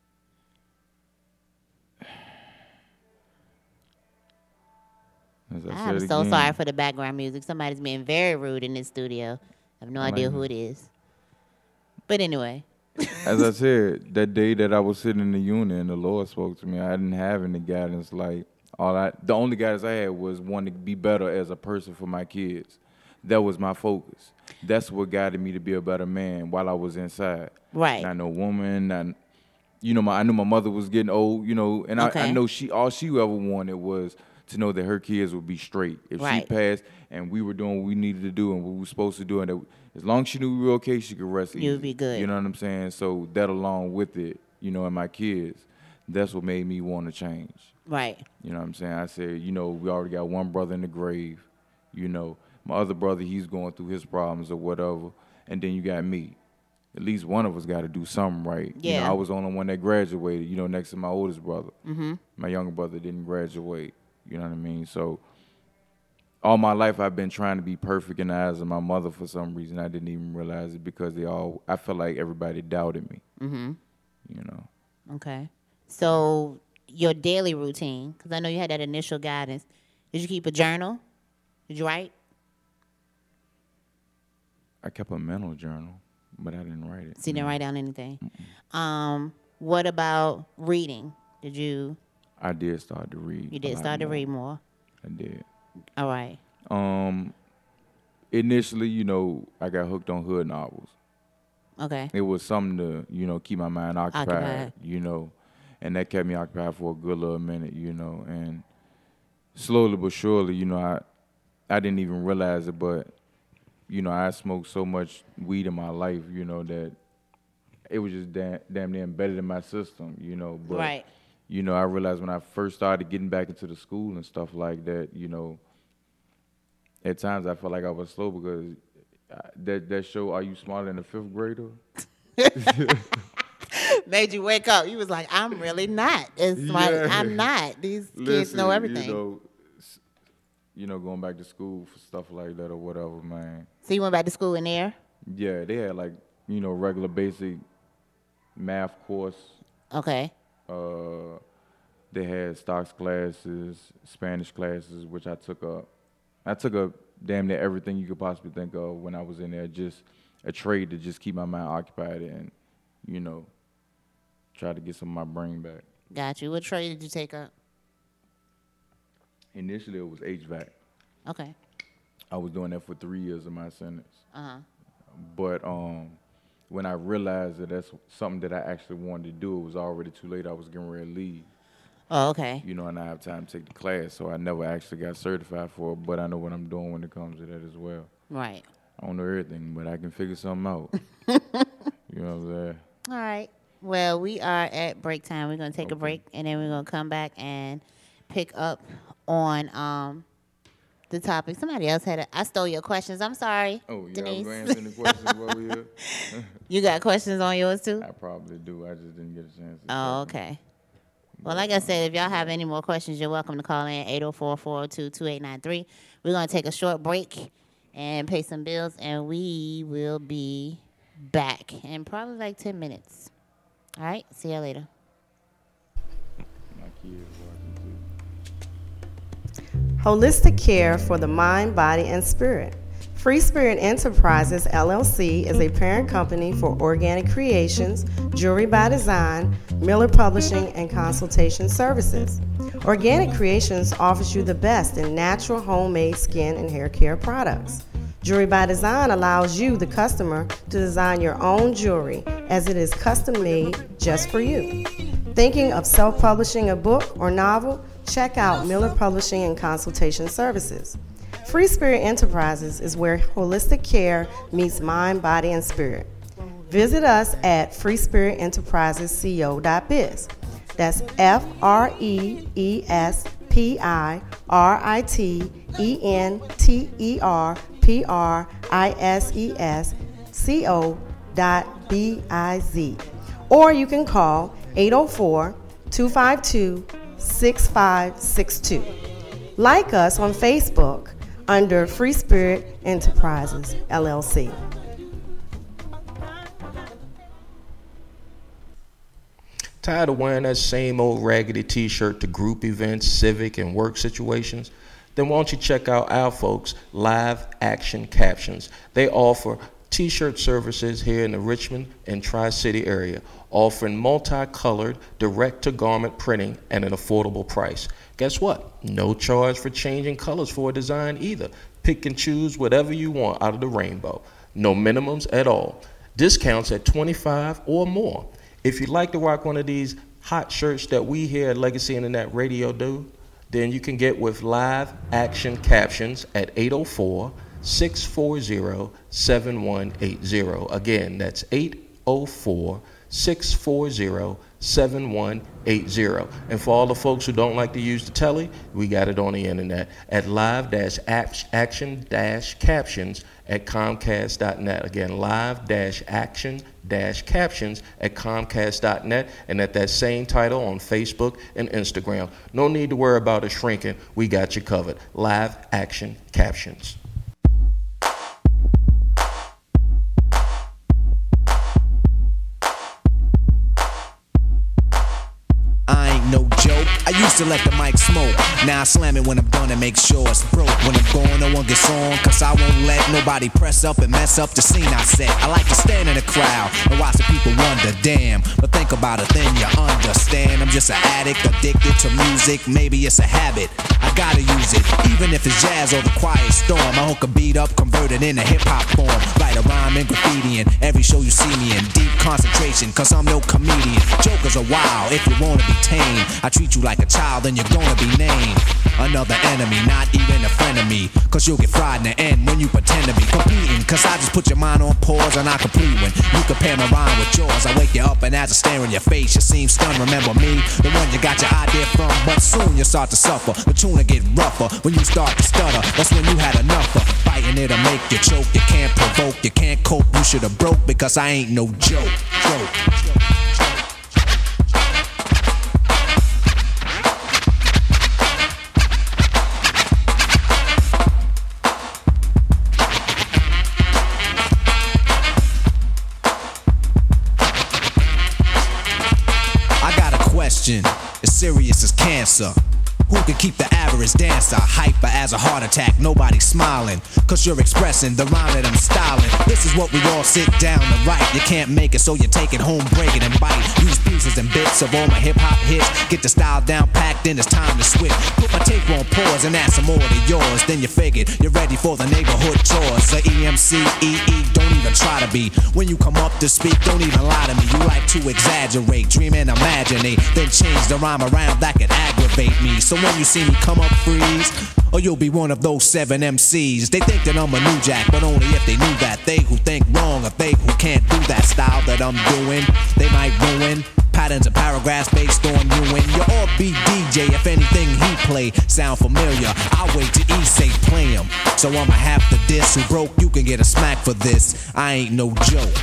As I I'm said so again, sorry for the background music. Somebody's being very rude in this studio. I have no idea who it is. But anyway. As I said, that day that I was sitting in the unit and the Lord spoke to me, I didn't have any guidance like The only guidance I had was wanting to be better as a person for my kids. That was my focus. That's what guided me to be a better man while I was inside. Right. Not no woman. I knew my mother was getting old. And I know all she ever wanted was to know that her kids would be straight. If she passed and we were doing what we needed to do and what we were supposed to do, and that, as long as she knew we were okay, she could rest easy. You'd be good. You know what I'm saying? So that along with it, and my kids, that's what made me want to change. Right. You know what I'm saying? I said, we already got one brother in the grave. My other brother, he's going through his problems or whatever. And then you got me. At least one of us got to do something right. Yeah. I was the only one that graduated, next to my oldest brother. Mm-hmm. My younger brother didn't graduate. You know what I mean? So all my life I've been trying to be perfect in the eyes of my mother for some reason. I didn't even realize it because I felt like everybody doubted me. Mm-hmm. Okay. So your daily routine, because I know you had that initial guidance. Did you keep a journal? Did you write? I kept a mental journal, but I didn't write it. So you didn't write down anything? What about reading? I did start to read. You did start to read more? I did. All right. Initially, I got hooked on hood novels. Okay. It was something to, keep my mind occupied, and that kept me occupied for a good little minute, and slowly but surely, I didn't even realize it, but, I smoked so much weed in my life, that it was just damn near embedded in my system, but, right. I realized when I first started getting back into the school and stuff like that, at times I felt like I was slow because that show, Are You Smarter Than a Fifth Grader? Made you wake up. You was like, I'm really not as smart. Yeah. I'm not. These kids know everything. Going back to school for stuff like that or whatever, man. So you went back to school in there? Yeah, they had regular basic math course. Okay. They had stocks classes, Spanish classes, which I took up. I took up damn near everything you could possibly think of when I was in there, just a trade to just keep my mind occupied and, try to get some of my brain back. Got you. What trade did you take up? Initially, it was HVAC. Okay. I was doing that for 3 years of my sentence. Uh-huh. But when I realized that that's something that I actually wanted to do, it was already too late. I was getting ready to leave. Oh, okay. And I have time to take the class, so I never actually got certified for it, but I know what I'm doing when it comes to that as well. Right. I don't know everything, but I can figure something out. You know what I'm saying? All right. Well, we are at break time. We're going to take a break, and then we're going to come back and pick up on the topic. Somebody else I stole your questions. I'm sorry, Oh, yeah, Denise. I was going to answer any questions while we're here. You got questions on yours, too? I probably do. I just didn't get a chance to. Oh, okay. Well, like I said, if y'all have any more questions, you're welcome to call in 804-402-2893. We're going to take a short break and pay some bills, and we will be back in probably like 10 minutes. All right? See y'all later. My kids watching too. Holistic care for the mind, body, and spirit. Free Spirit Enterprises, LLC is a parent company for Organic Creations, Jewelry by Design, Miller Publishing, and Consultation Services. Organic Creations offers you the best in natural, homemade skin and hair care products. Jewelry by Design allows you, the customer, to design your own jewelry as it is custom made just for you. Thinking of self-publishing a book or novel? Check out Miller Publishing and Consultation Services. Free Spirit Enterprises is where holistic care meets mind, body, and spirit. Visit us at freespiritenterprisesco.biz. That's freespiritenterprisesco.biz. Or you can call 804-252-6562. Like us on Facebook under Free Spirit Enterprises, LLC. Tired of wearing that same old raggedy t-shirt to group events, civic, and work situations? Then why don't you check out our folks, Live Action Captions. They offer T-shirt services here in the Richmond and Tri-City area, offering multicolored, direct-to-garment printing at an affordable price. Guess what? No charge for changing colors for a design either. Pick and choose whatever you want out of the rainbow. No minimums at all. Discounts at 25 or more. If you'd like to rock one of these hot shirts that we here at Legacy Internet Radio do, then you can get with live action captions at 804-640-7180. Again, that's 804-640-7180. And for all the folks who don't like to use the telly, we got it on the internet at live-action-captions at Comcast.net. Again, live-action-captions at Comcast.net, and at that same title on Facebook and Instagram. No need to worry about it shrinking. We got you covered. Live Action Captions. No joke, I used to let the mic smoke. Now I slam it when I'm done and make sure it's broke. When I'm gone, no one gets on, cause I won't let nobody press up and mess up the scene I set. I like to stand in the crowd and watch the people wonder, damn. But think about it, then you understand. I'm just an addict, addicted to music. Maybe it's a habit, I gotta use it. Even if it's jazz or the quiet storm, I hook a beat up, convert it into hip-hop form. Write a rhyme and graffiti in every show you see me in. Deep concentration, cause I'm no comedian. Jokers are wild if you wanna be tame. I treat you like a child and you're gonna be named another enemy, not even a friend of me. Cause you'll get fried in the end when you pretend to be competing. Cause I just put your mind on pause and I complete when you compare my rhyme with yours. I wake you up and as I stare in your face, you seem stunned. Remember me, the one you got your idea from. But soon you start to suffer, the tune will get rougher. When you start to stutter, that's when you had enough of fighting. It'll make you choke, you can't provoke, you can't cope. You should've broke because I ain't no joke. As serious as cancer. Who can keep the average dancer hyper as a heart attack? Nobody's smiling, cause you're expressing the rhyme that I'm styling. This is what we all sit down to write. You can't make it, so you take it home, break it and bite. Use pieces and bits of all my hip-hop hits. Get the style down packed, then it's time to switch. Put my tape on pause and add some more to yours. Then you figured you're ready for the neighborhood chores. The EMC-EE, don't even try to be. When you come up to speak, don't even lie to me. You like to exaggerate, dream and imaginate, then change the rhyme around that could aggravate me. So when you see me come up, freeze, or you'll be one of those 7 MCs. They think that I'm a new jack, but only if they knew that. They who think wrong, or they who can't do that style that I'm doing, they might ruin patterns and paragraphs based on you and your offbeat DJ. If anything he play sound familiar, I'll wait till he say play him. So I'ma have to diss. Who broke, you can get a smack for this. I ain't no joke.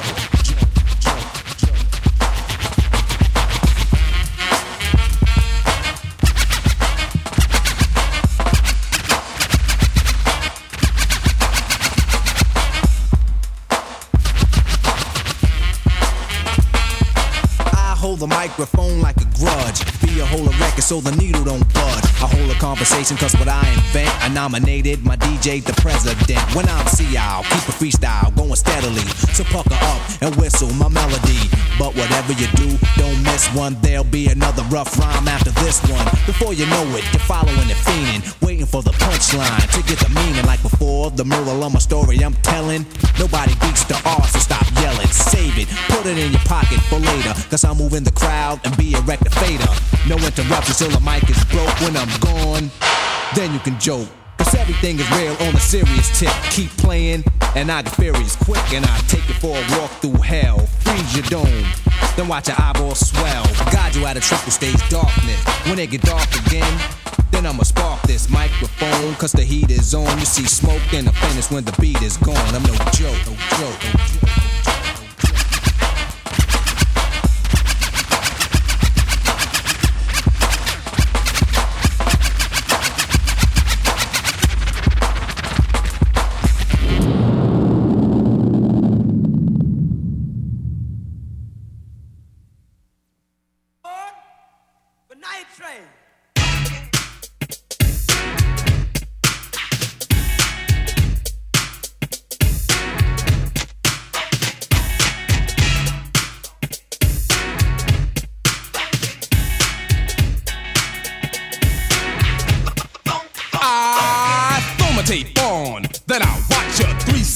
The microphone like a grudge. Be a whole record so the needle don't budge. I hold a conversation cause what I invent. I nominated my DJ the president. When I'm I'll keep a freestyle going steadily. So pucker up and whistle my melody. But whatever you do, don't miss one. There'll be another rough rhyme after this one. Before you know it, you're following the fiending, waiting for the punchline to get the meaning. Like before, the moral of my story I'm telling. Nobody beats the art, so stop yelling. Save it, put it in your pocket for later. Cause I'm moving the crowd and be a rectificator. No interruptions till the mic is broke. When I'm gone, then you can joke. Cause everything is real on a serious tip. Keep playing and I get furious quick. And I take you for a walk through hell. Freeze your dome, then watch your eyeballs swell. Guide you out of triple stage darkness. When it get dark again, then I'ma spark this microphone. Cause the heat is on. You see smoke, then I finish when the beat is gone. I'm no joke, no joke, no joke.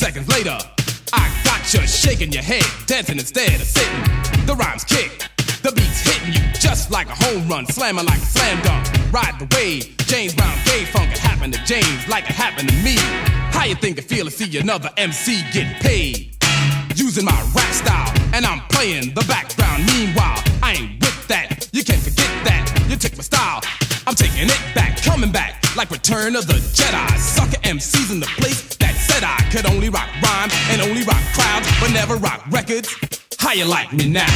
seconds later, I got you shaking your head, dancing instead of sitting. The rhymes kick, the beat's hitting you just like a home run, slamming like a slam dunk. Ride the wave, James Brown gay funk. It happened to James like it happened to me. How you think it feel to see another MC get paid? Using my rap style, and I'm playing the background. Meanwhile, I ain't with that. You can't forget that. You took my style, I'm taking it back, coming back like Return of the Jedi. Sucker MCs in the place that said I could only rock rhymes and only rock crowds, but never rock records. How you like me now?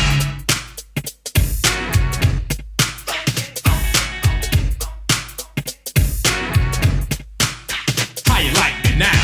How you like me now?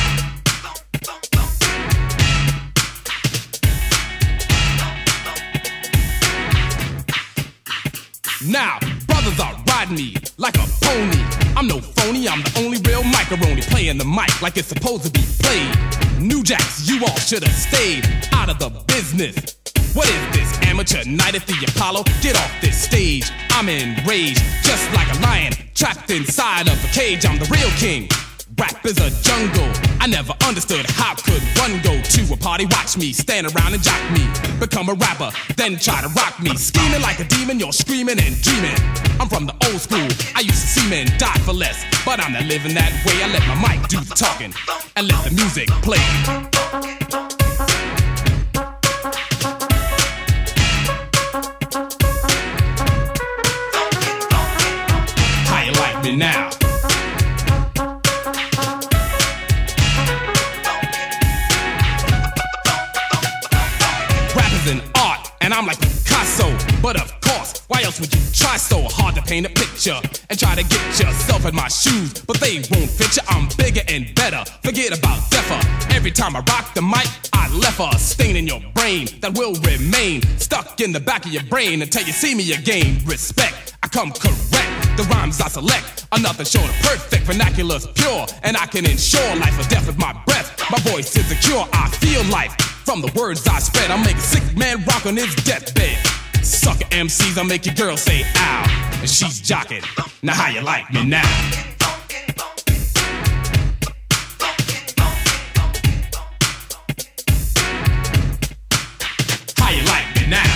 Now, brothers are riding me like a pony. I'm no phony, I'm the only real macaroni, playing the mic like it's supposed to be played. New Jacks, you all should have stayed out of the business. What is this, amateur night at the Apollo? Get off this stage, I'm enraged, just like a lion trapped inside of a cage. I'm the real king. Rap is a jungle. I never understood how could one go to a party, watch me stand around and jock me, become a rapper, then try to rock me. Scheming like a demon, you're screaming and dreaming. I'm from the old school. I used to see men die for less, but I'm not living that way. I let my mic do the talking and let the music play. How you like me now? An art, and I'm like Picasso. But of course, why else would you try so hard to paint a picture and try to get yourself in my shoes? But they won't fit you, I'm bigger and better. Forget about deafer. Every time I rock the mic, I left a stain in your brain that will remain stuck in the back of your brain until you see me again. Respect, I come correct. The rhymes I select are nothing short of perfect. Vernacular's pure, and I can ensure life or death with my breath. My voice is a cure, I feel life from the words I spread. I'll make a sick man rock on his deathbed. Sucker MCs, I'll make your girl say ow, and she's jocking. Now how you like me now? How you like me now?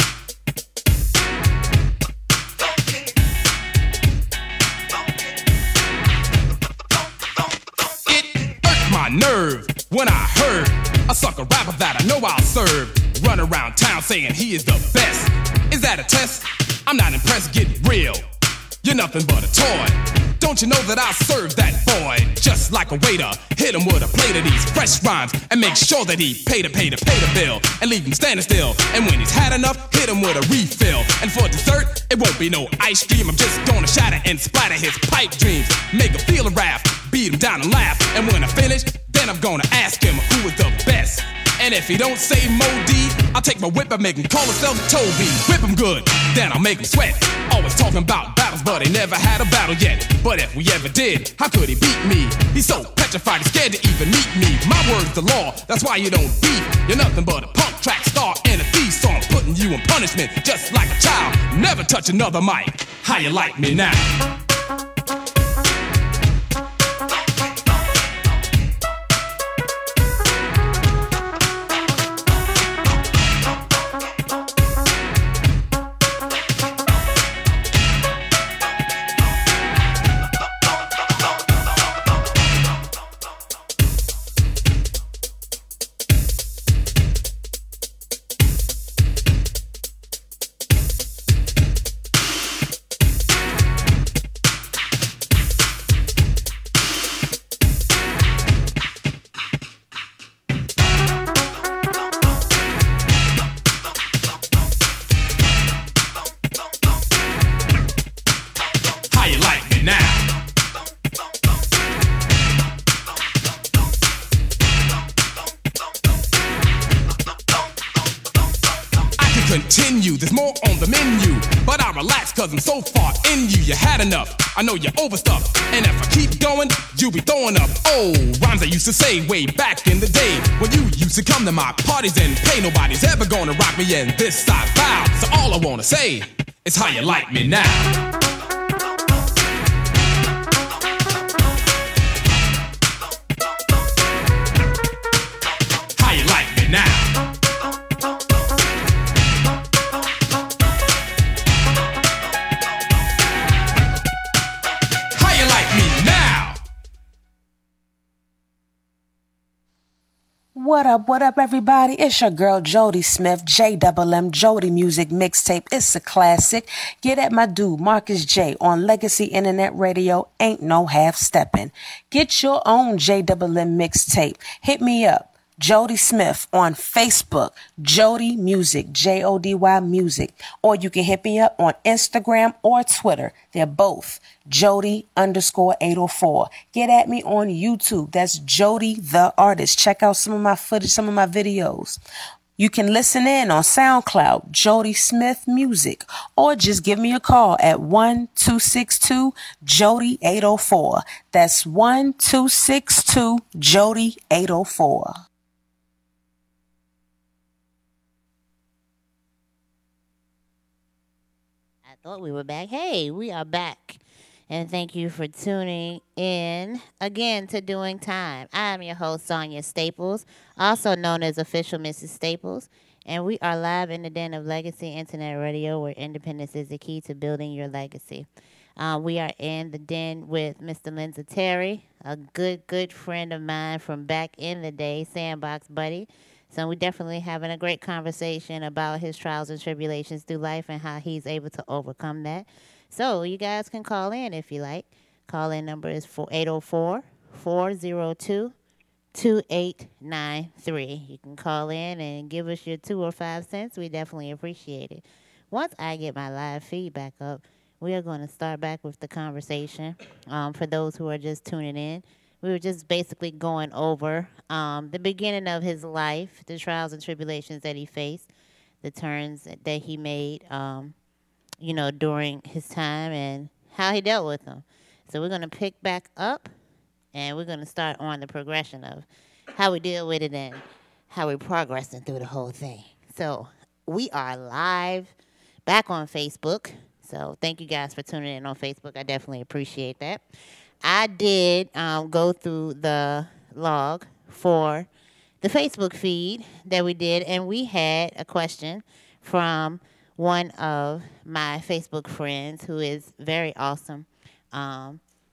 It hurt my nerve when I heard a sucker rapper that I know I'll serve run around town saying he is the best. Is that a test? I'm not impressed, get real. You're nothing but a toy. Don't you know that I serve that boy just like a waiter? Hit him with a plate of these fresh rhymes and make sure that he pay the bill and leave him standing still. And when he's had enough, hit him with a refill. And for dessert, it won't be no ice cream. I'm just gonna shatter and splatter his pipe dreams. Make him feel a wrath, beat him down and laugh. And when I finish, then I'm gonna ask him who is the best. And if he don't say Mo D, I'll take my whip and make him call himself Toby. Whip him good, then I'll make him sweat. Always talking about battles, but he never had a battle yet. But if we ever did, how could he beat me? He's so petrified, he's scared to even meet me. My word's the law, that's why you don't beef. You're nothing but a punk track star and a thief, so I'm putting you in punishment just like a child. Never touch another mic. How you like me now? Continue, there's more on the menu, but I relax cause I'm so far in you. You had enough, I know you're overstuffed, and if I keep going, you'll be throwing up. Oh, rhymes I used to say way back in the day when you used to come to my parties and pay. Nobody's ever gonna rock me, and this I vow. So all I wanna say is how you like me now. What up, everybody? It's your girl, Jody Smith, JMM, Jody Music Mixtape. It's a classic. Get at my dude, Marcus J, on Legacy Internet Radio. Ain't no half-stepping. Get your own JMM mixtape. Hit me up, Jody Smith, on Facebook, Jody Music, Jody Music. Or you can hit me up on Instagram or Twitter. They're both Jody_804. Get at me on YouTube. That's Jody the Artist. Check out some of my footage, some of my videos. You can listen in on SoundCloud, Jody Smith Music, or just give me a call at 1-262-JODY-804. That's 1-262-JODY-804. I thought we were back. Hey, we are back. And thank you for tuning in again to Doing Time. I am your host, Sonia Staples, also known as Official Mrs. Staples. And we are live in the den of Legacy Internet Radio, where independence is the key to building your legacy. We are in the den with Mr. Lindsay Terry, a good friend of mine from back in the day, Sandbox Buddy. So we're definitely having a great conversation about his trials and tribulations through life and how he's able to overcome that. So you guys can call in if you like. Call-in number is 804-402-2893. You can call in and give us your 2 or 5 cents. We definitely appreciate it. Once I get my live feedback up, we are going to start back with the conversation. For those who are just tuning in, we were just basically going over the beginning of his life, the trials and tribulations that he faced, the turns that he made, during his time and how he dealt with them. So we're going to pick back up, and we're going to start on the progression of how we deal with it and how we're progressing through the whole thing. So we are live back on Facebook. So thank you guys for tuning in on Facebook. I definitely appreciate that. I did go through the log for the Facebook feed that we did, and we had a question from one of my Facebook friends who is very awesome. Her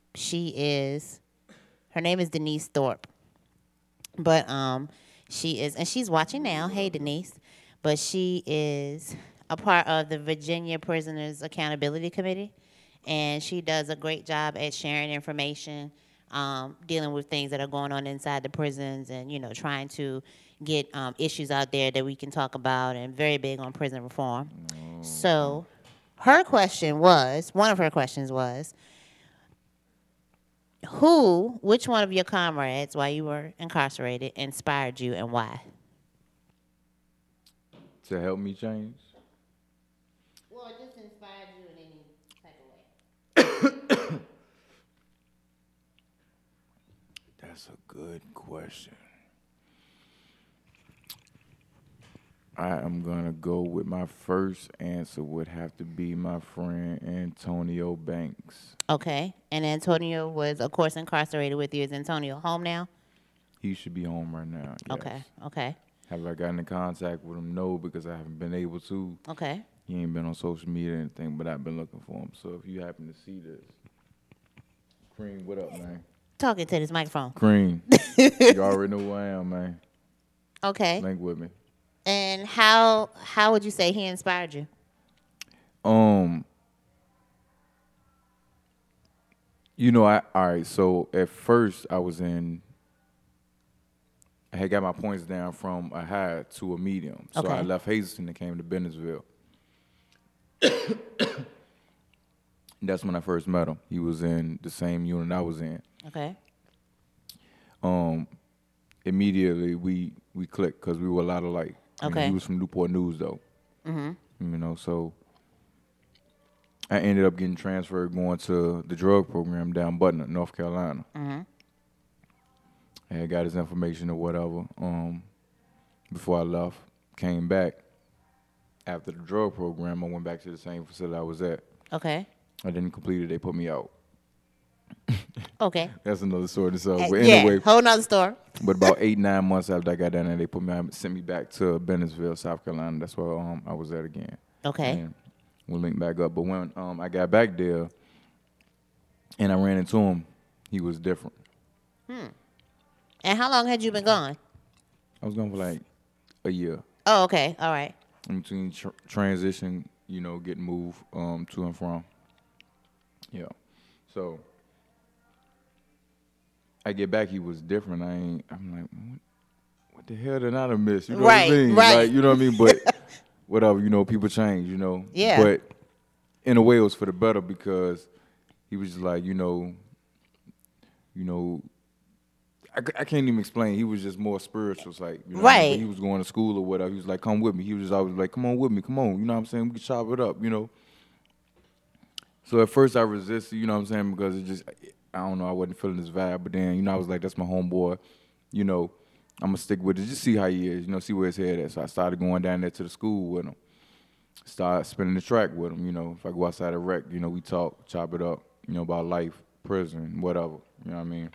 name is Denise Thorpe. But she's watching now. Hey, Denise. But she is a part of the Virginia Prisoners Accountability Committee. And she does a great job at sharing information, dealing with things that are going on inside the prisons and, trying to get issues out there that we can talk about, and very big on prison reform. So one of her questions was, which one of your comrades while you were incarcerated inspired you and why? To help me change? Well, it just inspired you in any type of way. That's a good question. I am going to go with my first answer would have to be my friend Antonio Banks. Okay. And Antonio was, of course, incarcerated with you. Is Antonio home now? He should be home right now. Yes. Okay. Have I gotten in contact with him? No, because I haven't been able to. Okay. He ain't been on social media or anything, but I've been looking for him. So if you happen to see this, Cream, what up, man? Talking to this microphone. Cream, you already know who I am, man. Okay. Link with me. And how would you say he inspired you? All right, so at first I had got my points down from a high to a medium. So I left Hazleton and came to Bennettsville. That's when I first met him. He was in the same unit I was in. Okay. Immediately we clicked because we were a lot alike. Okay. He was from Newport News though. Mm-hmm. So I ended up getting transferred, going to the drug program down Butner, North Carolina. Mm-hmm. I got his information or whatever. Before I left, came back. After the drug program, I went back to the same facility I was at. Okay. I didn't complete it. They put me out. Okay. That's another story. So, but yeah, anyway, whole nother story. But about 8-9 months after I got down there, they sent me back to Bennettsville, South Carolina. That's where I was at again. Okay. And we'll link back up. But when I got back there and I ran into him, he was different. And how long had you been gone? I was gone for like a year. Oh, okay. All right. In between transition, you know, getting moved to and from. Yeah. So I get back, he was different. I'm like, what the hell did I have missed? You know what I mean? Right. Like, you know what I mean? But whatever, you know, people change, you know. Yeah. But in a way, it was for the better because he was just like, you know, I can't even explain. He was just more spiritual, it's like, you know, Right. when he was going to school or whatever. He was like, come with me. He was just always like, come on with me, come on. You know what I'm saying? We can chop it up, you know. So at first I resisted, you know what I'm saying, because it just, I don't know, I wasn't feeling his vibe. But then, you know, I was like, that's my homeboy, you know. I'm going to stick with it, just see how he is, you know, see where his head at. So I started going down there to the school with him. Start spinning the track with him, you know. If I go outside the rec, you know, we talk, chop it up, you know, about life, prison, whatever, you know what I mean.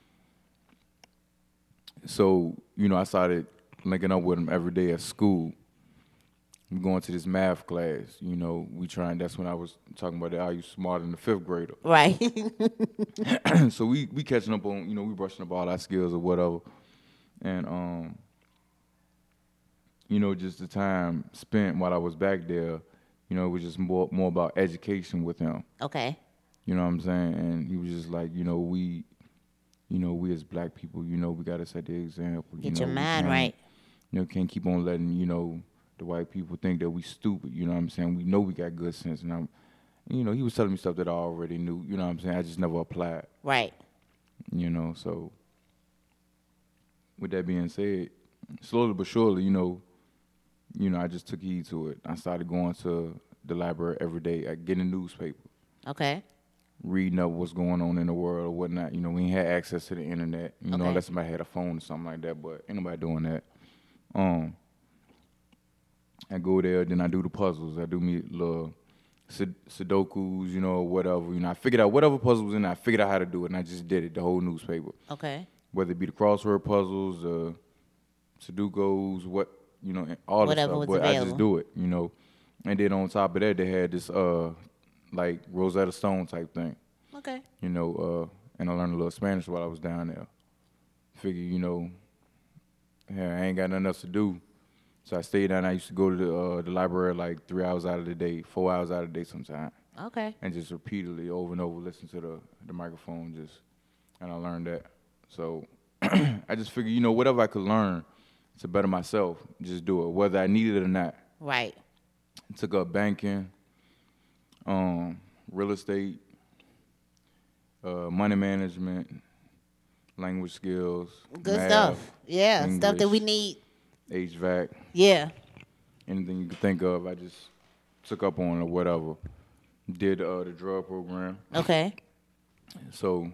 So, you know, I started linking up with him every day at school. I'm going to this math class, you know, that's when I was talking about that I was smarter than the fifth grader. Right. So we catching up on, you know, we brushing up all our skills or whatever. And, you know, just the time spent while I was back there, you know, it was just more about education with him. Okay. You know what I'm saying? And he was just like, we as black people, you know, we got to set the example. Get your mind right. You know, can't keep on letting, you know, the white people think that we stupid. You know what I'm saying? We know we got good sense. And you know, he was telling me stuff that I already knew. You know what I'm saying? I just never applied. Right. You know, so with that being said, slowly but surely, you know, I just took heed to it. I started going to the library every day. I get a newspaper. Okay. Reading up what's going on in the world or whatnot. You know, we ain't had access to the internet, you know, unless somebody had a phone or something like that, but ain't nobody doing that. I go there, then I do the puzzles. I do me little Sudokus, you know, whatever. You know, I figured out whatever puzzle was in there, I figured out how to do it, and I just did it, the whole newspaper. Okay. Whether it be the crossword puzzles, Sudokus, you know, all the Whatever stuff. was But available. I just do it, you know. And then on top of that, they had this, like, Rosetta Stone type thing. Okay. You know, and I learned a little Spanish while I was down there. Figure, you know, I ain't got nothing else to do. So I stayed down. I used to go to the library like 3 hours out of the day, 4 hours out of the day sometimes. Okay. And just repeatedly, over and over, listen to the microphone, and I learned that. So I just figured, you know, whatever I could learn to better myself, just do it, whether I need it or not. Right. Took up banking, real estate, money management, language skills, Good math, stuff. Yeah, English, stuff that we need. HVAC, Yeah. anything you can think of, I just took up on or whatever. Did the drug program. Okay. So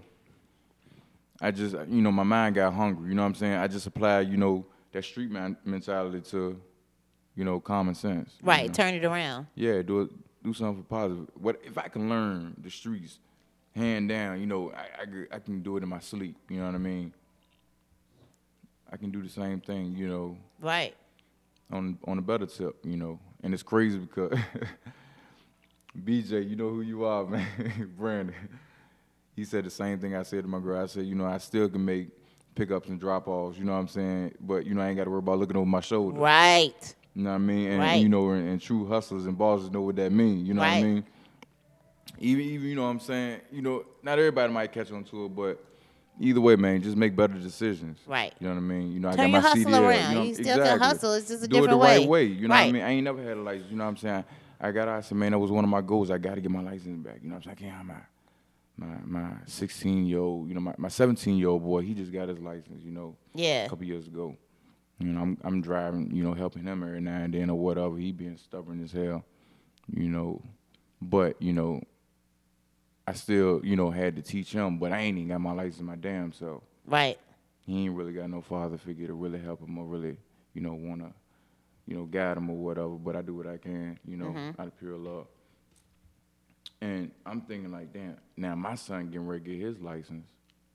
I just, you know, my mind got hungry, you know what I'm saying? I just applied, you know, that street mentality to, you know, common sense. Right. You know? Turn it around. Yeah, do something for positive. What if I can learn the streets, hand down? You know, I can do it in my sleep. You know what I mean? I can do the same thing. You know, Right. on a better tip. You know, and it's crazy because BJ, you know who you are, man, Brandon. He said the same thing I said to my girl. I said, you know, I still can make pickups and drop offs. You know what I'm saying? But you know, I ain't got to worry about looking over my shoulder. Right. You know what I mean? And Right. you know, and true hustlers and bosses know what that means. You know what I Right. mean? Even you know what I'm saying? You know, not everybody might catch on to it, but either way, man, just make better decisions. Right. You know what I mean? You know, I Turn got my your hustle CDL. around. You know, You still can hustle. It's just a do it different the right way. way. You know what I Right. mean? I ain't never had a license. You know what I'm saying? I said, man, that was one of my goals. I got to get my license back. You know what I'm saying? I can't have my 16-year-old, you know, my 17-year-old boy, he just got his license, you know, Yeah. a couple years ago. You know, I'm driving, you know, helping him every now and then or whatever. He being stubborn as hell, you know. But, you know, I still, you know, had to teach him, but I ain't even got my license my damn self. Right. He ain't really got no father figure to really help him or really, you know, want to, you know, guide him or whatever. But I do what I can, you know, out of pure love. And I'm thinking like, damn, now my son getting ready to get his license.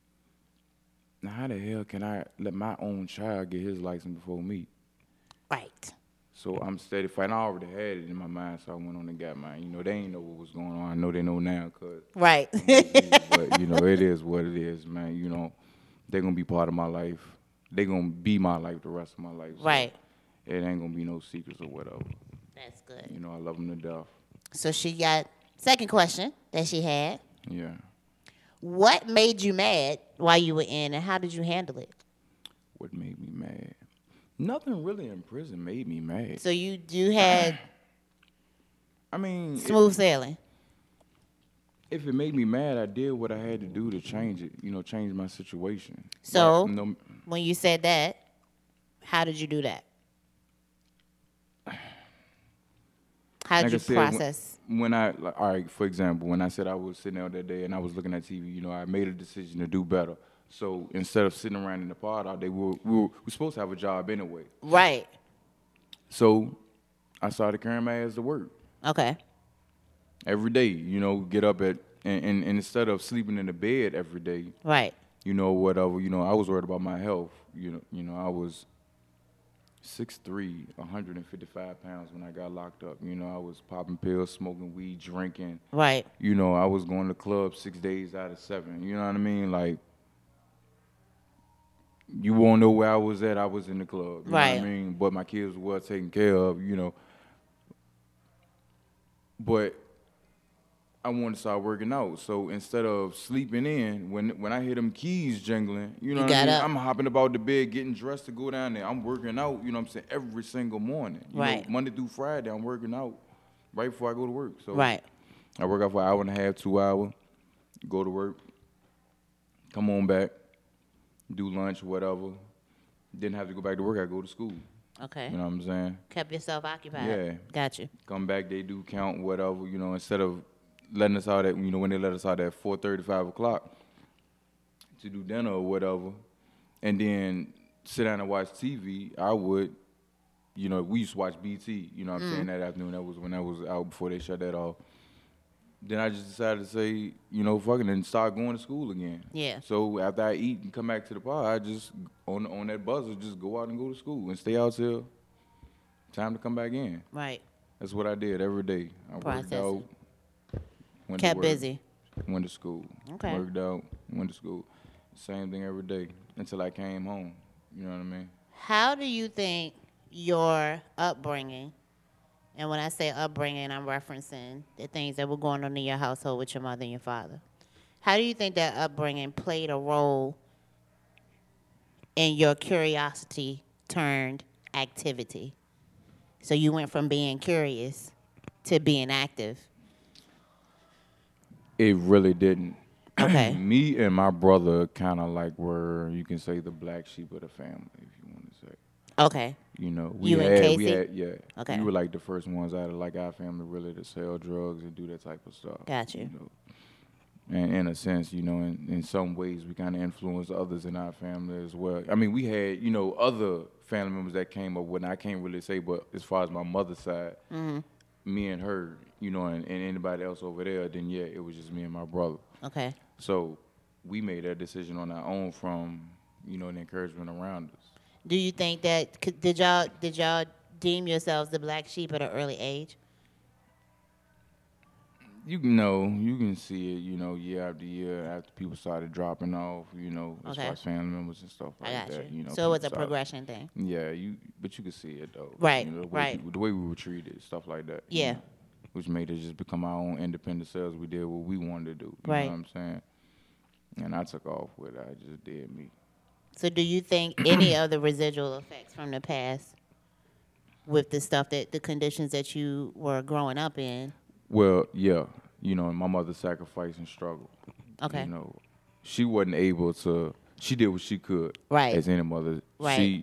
Now how the hell can I let my own child get his license before me? Right. So I'm steady fighting. I already had it in my mind, so I went on and got mine. You know, they ain't know what was going on. I know they know now, cause Right. but you know, it is what it is, man. You know, they're gonna be part of my life. they gonna be my life the rest of my life. So Right. it ain't gonna be no secrets or whatever. That's good. You know, I love them to death. So she got second question that she had. Yeah. What made you mad while you were in, and how did you handle it? What made me mad? Nothing really in prison made me mad. So you had I mean, smooth sailing. if it made me mad, I did what I had to do to change it. You know, change my situation. So But, no, when you said that, how did you do that? How did like you I said, process? when I, like, all right, for example, when I said I was sitting out that day and I was looking at TV, you know, I made a decision to do better. So instead of sitting around in the pod all day, we were supposed to have a job anyway. Right. So I started carrying my ass to work Okay. every day. You know, get up at and instead of sleeping in the bed every day, Right. you know, whatever. You know, I was worried about my health. You know, I was 6'3", 155 pounds when I got locked up. You know, I was popping pills, smoking weed, drinking. Right. You know, I was going to clubs 6 days out of 7. You know what I mean? Like, you won't know where I was at. I was in the club. You know Right. what I mean? But my kids were well taken care of, you know. But I wanted to start working out. So instead of sleeping in, when I hear them keys jingling, you know You what I got mean? up. I'm hopping about the bed, getting dressed to go down there. I'm working out, you know what I'm saying, every single morning. You Right. know, Monday through Friday, I'm working out right before I go to work. So Right. I work out for an hour and a half, 2 hours, go to work, come on back, do lunch, whatever. Didn't have to go back to work. I go to school. Okay. You know what I'm saying? Kept yourself occupied. Yeah. Got you. Come back, they do count, whatever, you know, instead of letting us out at, you know, when they let us out at 4:30, 5 o'clock to do dinner or whatever, and then sit down and watch TV, I would, you know, we used to watch BT, you know what I'm saying, that afternoon. That was when that was out before they shut that off. Then I just decided to say, you know, fuck it, and start going to school again. Yeah. So after I eat and come back to the pod, I just, on that buzzer, just go out and go to school and stay out till time to come back in. Right. That's what I did every day. I worked Processing. out, went Kept to work, busy. went to school. Okay. Worked out, went to school. Same thing every day until I came home. You know what I mean? How do you think your upbringing, and when I say upbringing, I'm referencing the things that were going on in your household with your mother and your father. How do you think that upbringing played a role in your curiosity turned activity? So you went from being curious to being active. It really didn't. Okay. Me and my brother kind of like were, you can say, the black sheep of the family, if you want to say. Okay. You know, You and Casey? yeah. Okay. We were like the first ones out of like our family really to sell drugs and do that type of stuff. Got you. know. And in a sense, you know, in some ways, we kind of influenced others in our family as well. I mean, we had, you know, other family members that came up with, and I can't really say, but as far as my mother's side, me and her, you know, and anybody else over there, then yeah, it was just me and my brother. Okay. So we made that decision on our own from, you know, the encouragement around us. Do you think that did y'all deem yourselves the black sheep at an early age? You can see it, you know, year after year after people started dropping off, you know, as Okay. far as family members and stuff like I got that. you. know, So it was a people started- progression thing. Yeah, but you could see it though. Right, You know, the way right. the way we were treated, stuff like that. you Yeah. know, which made us just become our own independent selves. We did what we wanted to do. You Right. know what I'm saying? And I took off with it. I just did me. So do you think any of the residual effects from the past with the stuff the conditions that you were growing up in? Well, yeah. You know, my mother sacrificed and struggled. Okay. You know, she wasn't able to. She did what she could. Right. As any mother. Right.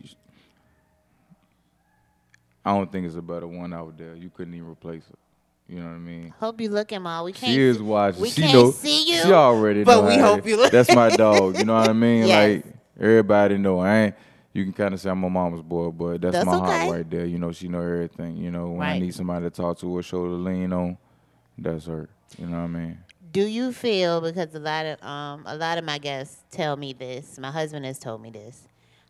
I don't think it's a better one out there. You couldn't even replace her. You know what I mean? Hope you looking, Ma. We can't. She is watching. We She can't know, see you. She already but know. we how hope you look. That's my dog. You know what I mean? Yes. Like everybody know. You can kind of say I'm my mama's boy, but that's my okay. heart right there. You know, she know everything. You know, when I Right. need somebody to talk to or shoulder to lean on, that's her. You know what I mean? Do you feel, because a lot of my guests tell me this, my husband has told me this,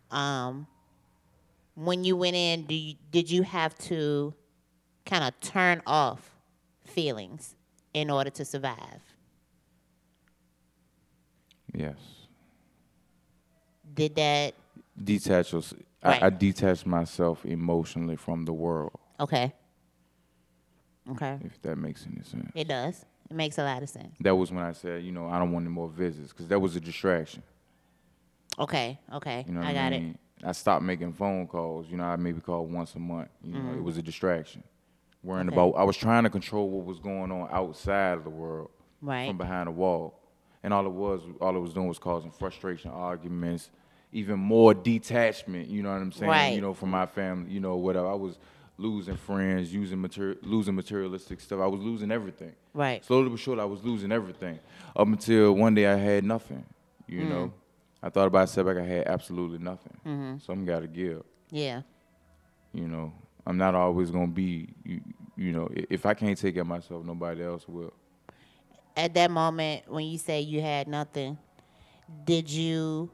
when you went in, did you have to kind of turn off feelings in order to survive? Yes. Did that Detach us. Right. I detached myself emotionally from the world, Okay. Okay. if that makes any sense. It does. It makes a lot of sense. That was when I said, you know, I don't want any more visits, because that was a distraction. Okay. Okay. You know what I got mean? I stopped making phone calls. You know, I maybe called once a month. You know, it was a distraction. Worrying Okay. about, I was trying to control what was going on outside of the world, Right. from behind a wall. And all it was doing was causing frustration, arguments, even more detachment, you know what I'm saying? Right. You know, from my family, you know, whatever. I was losing friends, losing materialistic stuff. I was losing everything. Right. Slowly but surely, I was losing everything. Up until one day I had nothing, you know? I thought about a setback, I had absolutely nothing. Something got to give, Yeah. you know? I'm not always going to be, you know, if I can't take care of myself, nobody else will. At that moment, when you say you had nothing, did you?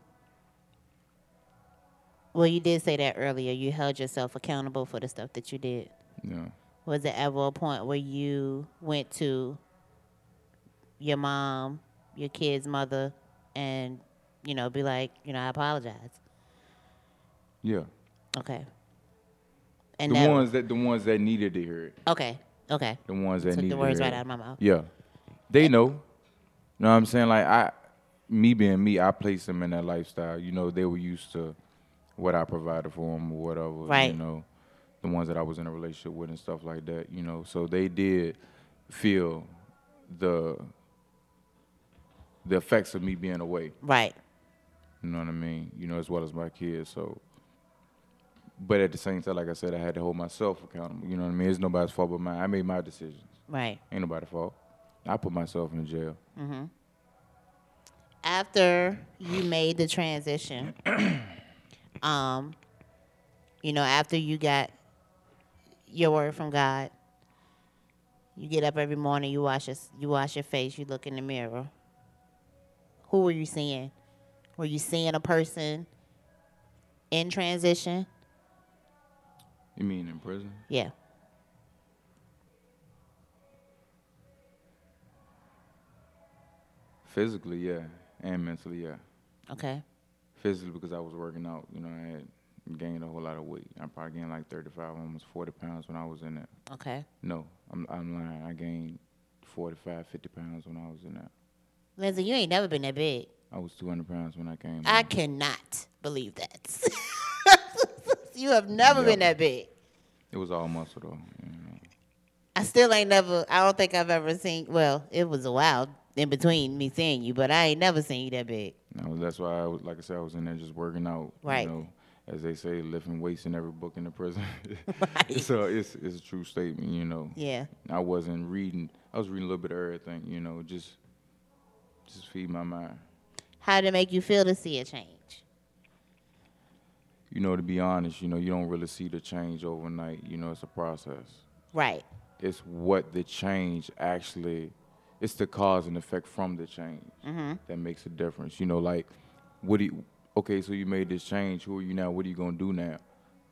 Well, you did say that earlier. You held yourself accountable for the stuff that you did. Yeah. Was there ever a point where you went to your mom, your kid's mother, and, you know, be like, you know, I apologize? Yeah. Okay. And The ones that needed to hear it. Okay. Okay. The ones that Took needed the words to hear right it. out of my mouth. Yeah. They know. You know what I'm saying? Like, me being me, I placed them in that lifestyle. You know, they were used to what I provided for them or whatever. Right. You know, the ones that I was in a relationship with and stuff like that. You know, so they did feel the effects of me being away. Right. You know what I mean? You know, as well as my kids. So, but at the same time, like I said, I had to hold myself accountable. You know what I mean? It's nobody's fault but mine. I made my decisions. Right. Ain't nobody's fault. I put myself in jail. After you made the transition, you know, after you got your word from God, you get up every morning, you wash your face, you look in the mirror. Who were you seeing? Were you seeing a person in transition? You mean in prison? Yeah. Physically, yeah, and mentally, yeah. Okay. Physically, because I was working out. You know, I had gained a whole lot of weight. I probably gained like 35, almost 40 pounds when I was in there. Okay. No, I'm lying. I gained 45, 50 pounds when I was in there. Lindsay, you ain't never been that big. I was 200 pounds when I came. I home. cannot believe that. You have never been that big. It was all muscle though. You know. I don't think I've ever seen, well, it was a while in between me seeing you, but I ain't never seen you that big. No, that's why I was, like I said, I was in there just working out. Right. You know, as they say, lifting weights in every book in the prison. Right. So it's a true statement, you know. Yeah. I wasn't reading. I was reading a little bit of everything, you know, just feed my mind. How did it make you feel to see a change? You know, to be honest, you know, you don't really see the change overnight. You know, it's a process. Right. It's what the change actually, it's the cause and effect from the change that makes a difference. You know, like, okay, so you made this change. Who are you now? What are you going to do now?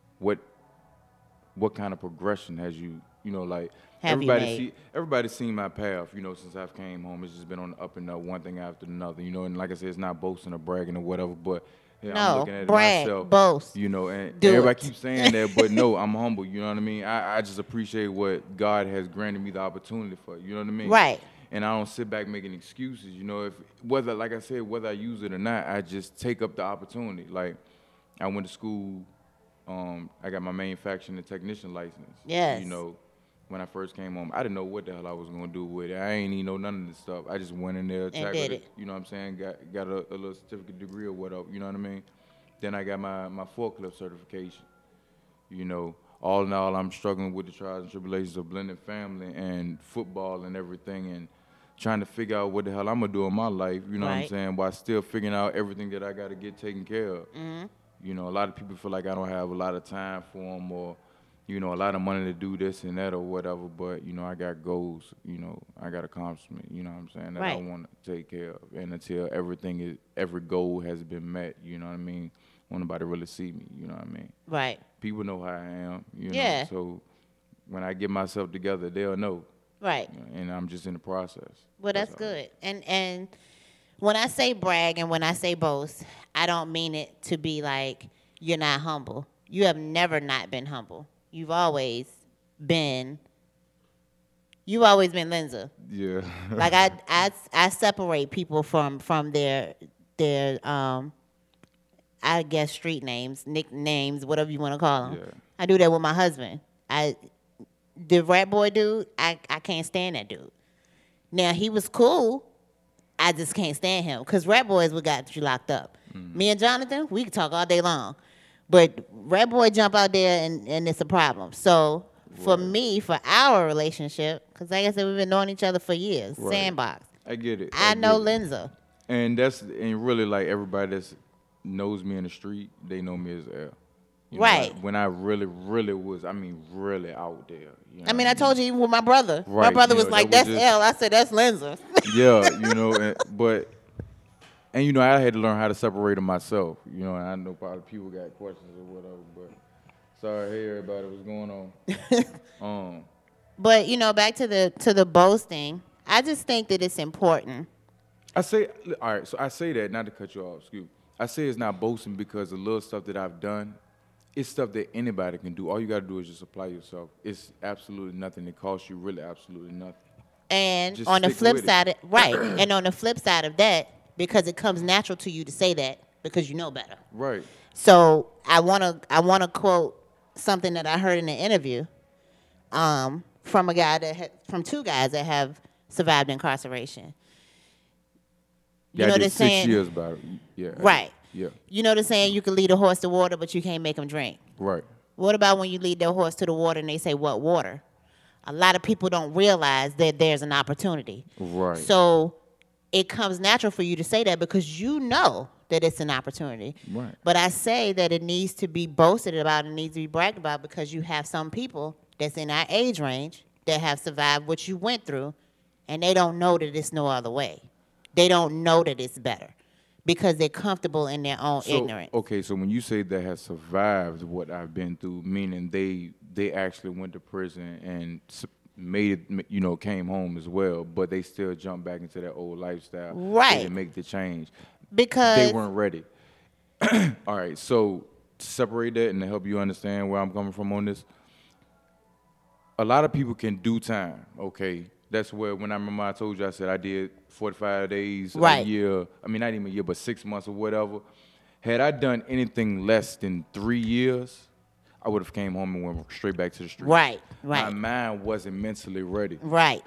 What kind of progression has you know, like, everybody's seen my path, you know, since I've came home. It's just been on the up and up, one thing after another, you know, and like I said, it's not boasting or bragging or whatever, but yeah, No, I'm looking at brag, myself, boast. you know, and Do everybody it. keeps saying that, but no, I'm humble, you know what I mean? I just appreciate what God has granted me the opportunity for, you know what I mean? Right. And I don't sit back making excuses, you know, whether I use it or not, I just take up the opportunity. Like, I went to school, I got my manufacturing and technician license. Yes. You know, when I first came home, I didn't know what the hell I was gonna do with it. I ain't even know none of this stuff. I just went in there, And did it. you know what I'm saying? Got a little certificate degree or whatever, you know what I mean? Then I got my forklift certification. You know, all in all, I'm struggling with the trials and tribulations of blending family and football and everything, and trying to figure out what the hell I'm gonna do in my life, you know what I'm Right. saying, while still figuring out everything that I gotta get taken care of. You know, a lot of people feel like I don't have a lot of time for them, or, you know, a lot of money to do this and that or whatever, but, you know, I got goals, you know, I got accomplishment, you know what I'm saying, that I Right. want to take care of. And until every goal has been met, you know what I mean, won't nobody really see me, you know what I mean. Right. People know how I am, you Yeah. know, so when I get myself together, they'll know, Right. you know, and I'm just in the process. Well, that's all. good. And when I say brag and when I say boast, I don't mean it to be like you're not humble. You have never not been humble. You've always been Linza. Yeah. Like I separate people from their I guess street names, nicknames, whatever you want to call them. Yeah. I do that with my husband. The Rat Boy dude, I can't stand that dude. Now he was cool. I just can't stand him because Rat Boy is what got you locked up. Me and Jonathan, we can talk all day long, but Rat Boy jump out there and it's a problem. So for me, for our relationship, because like I said, we've been knowing each other for years. Right. Sandbox. I get it. I know get it. Linza. And really like everybody that knows me in the street, they know me as L. You know, Right. like, when I really was, really out there. You know I mean, what I told you even with my brother. My Right, brother you was know, like, that "That's was just- L." I said, "That's Linza." Yeah, and I had to learn how to separate them myself. And I know probably people got questions or whatever, but sorry, hey everybody, what's going on? But back to the boasting. I just think that it's important. I say, all right, so I say that, not to cut you off, excuse me. I say it's not boasting because the little stuff that I've done, it's stuff that anybody can do. All you got to do is just apply yourself. It's absolutely nothing. It costs you really absolutely nothing. And Just on the stick flip with it. side, and on the flip side of that, because it comes natural to you to say that because you know better. Right. So I wanna quote something that I heard in an interview from from two guys that have survived incarceration. Yeah, know I the did 6 saying- years about it. Yeah. Right. Yeah. You know the saying, you can lead a horse to water, but you can't make him drink. Right. What about when you lead their horse to the water and they say, "What water?" A lot of people don't realize that there's an opportunity. Right. So it comes natural for you to say that because you know that it's an opportunity. Right. But I say that it needs to be boasted about, it needs to be bragged about because you have some people that's in our age range that have survived what you went through, and they don't know that it's no other way. They don't know that it's better because they're comfortable in their own ignorance. Okay, so when you say that has survived what I've been through, meaning they actually went to prison and made it, came home as well, but they still jumped back into that old lifestyle. Right. They didn't make the change. Because They weren't ready. All right, so to separate that and to help you understand where I'm coming from on this, a lot of people can do time, okay? That's where, when I remember I told you, I said I did 45 days, Right. a year. I mean, not even a year, but 6 months or whatever. Had I done anything less than 3 years, I would have came home and went straight back to the street. Right. My mind wasn't mentally ready. Right.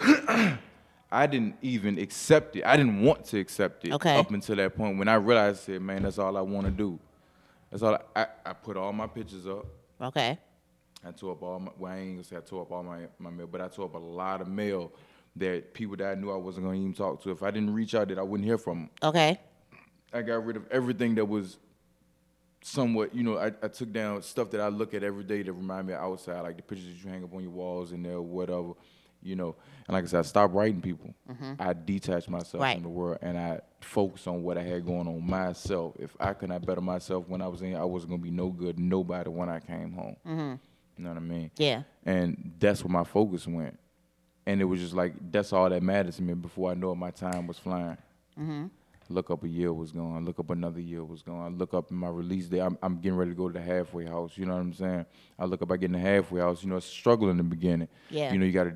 I didn't even accept it. I didn't want to accept it Okay. up until that point when I realized, I said, man, that's all I want to do. That's all. I put all my pictures up. Okay. I tore up all my, well, I ain't gonna say I tore up all my mail, but I tore up a lot of mail that people that I knew I wasn't gonna even talk to. If I didn't reach out, that I wouldn't hear from them. Okay. I got rid of everything that was somewhat, I took down stuff that I look at every day that remind me of outside, like the pictures that you hang up on your walls and there, whatever, And like I said, I stopped writing people. I detached myself Right. from the world, and I focused on what I had going on myself. If I could not better myself when I was in, I wasn't gonna be no good to nobody when I came home. You know what I mean? Yeah. And that's where my focus went. And it was just like, that's all that mattered to me. Before I know it, my time was flying. Look up, a year was gone. Look up, another year was gone. Look up, in my release day, I'm getting ready to go to the halfway house. You know what I'm saying? I look up, I get in the halfway house. It's a struggle in the beginning. Yeah. You got to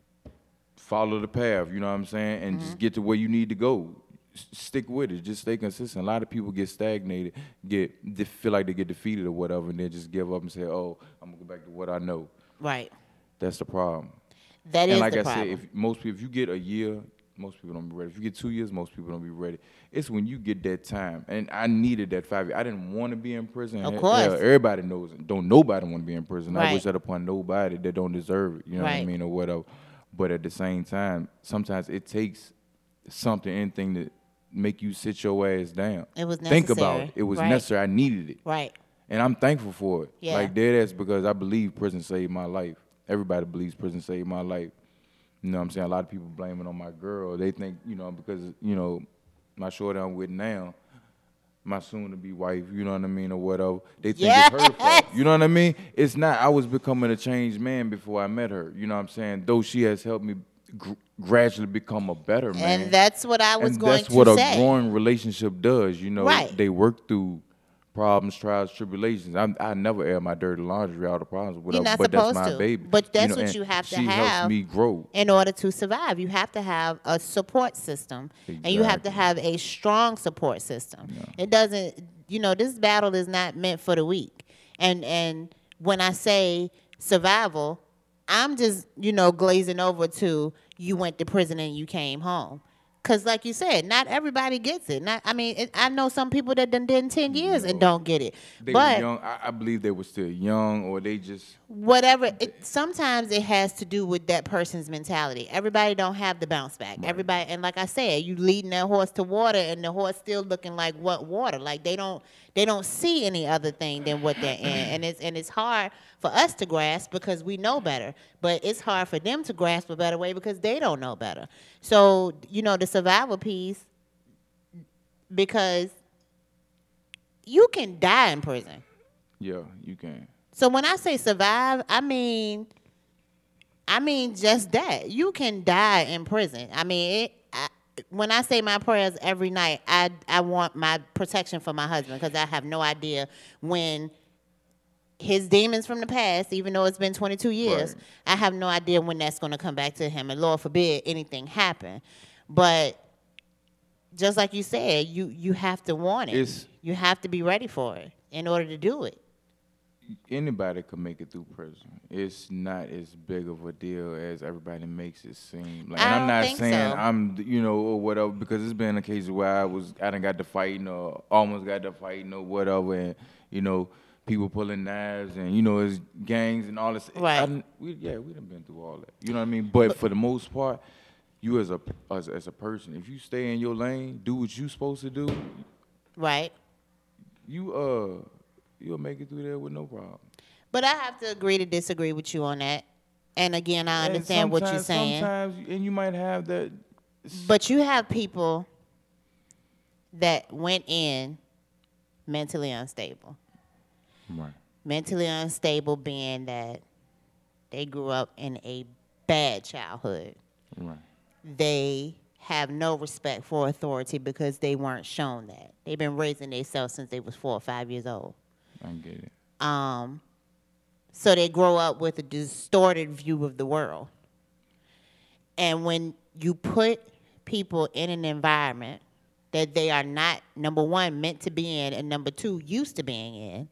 follow the path, you know what I'm saying? And just get to where you need to go. Stick with it. Just stay consistent. A lot of people get stagnated, they feel like they get defeated or whatever, and then just give up and say, oh, I'm going to go back to what I know. Right. That's the problem. That is And like the I problem. said, if you get a year, most people don't be ready. If you get 2 years, most people don't be ready. It's when you get that time. And I needed that 5 years. I didn't want to be in prison. Of course. Hell, everybody knows it. Don't nobody want to be in prison. Right. I wish that upon nobody that don't deserve it. You know what I Right. mean? Or whatever. But at the same time, sometimes it takes anything to make you sit your ass down. It was Think about necessary. it. It was Right. necessary. I needed it. Right. And I'm thankful for it. Yeah. Like, dead ass, because I believe prison saved my life. Everybody believes prison saved my life. You know what I'm saying? A lot of people blame it on my girl. They think, because, my shorty I'm with now, my soon-to-be wife, you know what I mean, or whatever, they think it's her fault. You know what I mean? It's not. I was becoming a changed man before I met her. You know what I'm saying? Though she has helped me gradually become a better man. And that's what I was and going that's to what say. a growing relationship does. Right. They work through problems, trials, tribulations. I never air my dirty laundry out of problems, You're whatever. not But that's supposed my to. baby. But that's know, what and you have to she have helps me grow. in order to survive. You have to have a support system, and you have to have a strong support system. It doesn't, this battle is not meant for the weak. And when I say survival, I'm just, glazing over to you went to prison and you came home. Because like you said, not everybody gets it. I know some people that done did 10 years and don't get it. They but were young. I believe they were still young, or they just whatever. Sometimes it has to do with that person's mentality. Everybody don't have the bounce back. Right. Everybody, and like I said, you leading that horse to water, and the horse still looking like what water? Like they don't see any other thing than what they're in, and it's hard for us to grasp because we know better. But it's hard for them to grasp a better way because they don't know better. So the survival piece, because you can die in prison. Yeah, you can. So when I say survive, I mean just that. You can die in prison. When I say my prayers every night, I want my protection for my husband because I have no idea when his demons from the past, even though it's been 22 years, right. I have no idea when that's going to come back to him. And Lord forbid anything happen. But just like you said, you have to want it. You have to be ready for it in order to do it. Anybody can make it through prison. It's not as big of a deal as everybody makes it seem. Like, and I'm not saying so. I'm, or whatever, because it's been a case where I done got to fighting or almost got to fighting or whatever, and people pulling knives and it's gangs and all this. Right. We done been through all that. You know what I mean? But for the most part, you as a person, if you stay in your lane, do what you supposed to do. Right. You'll make it through there with no problem. But I have to agree to disagree with you on that. And again, I understand what you're saying. Sometimes, and you might have that. But you have people that went in mentally unstable. Right. Mentally unstable being that they grew up in a bad childhood. Right. They have no respect for authority because they weren't shown that. They've been raising themselves since they was 4 or 5 years old. I get it. So they grow up with a distorted view of the world. And when you put people in an environment that they are not, number one, meant to be in, and number two, used to being in,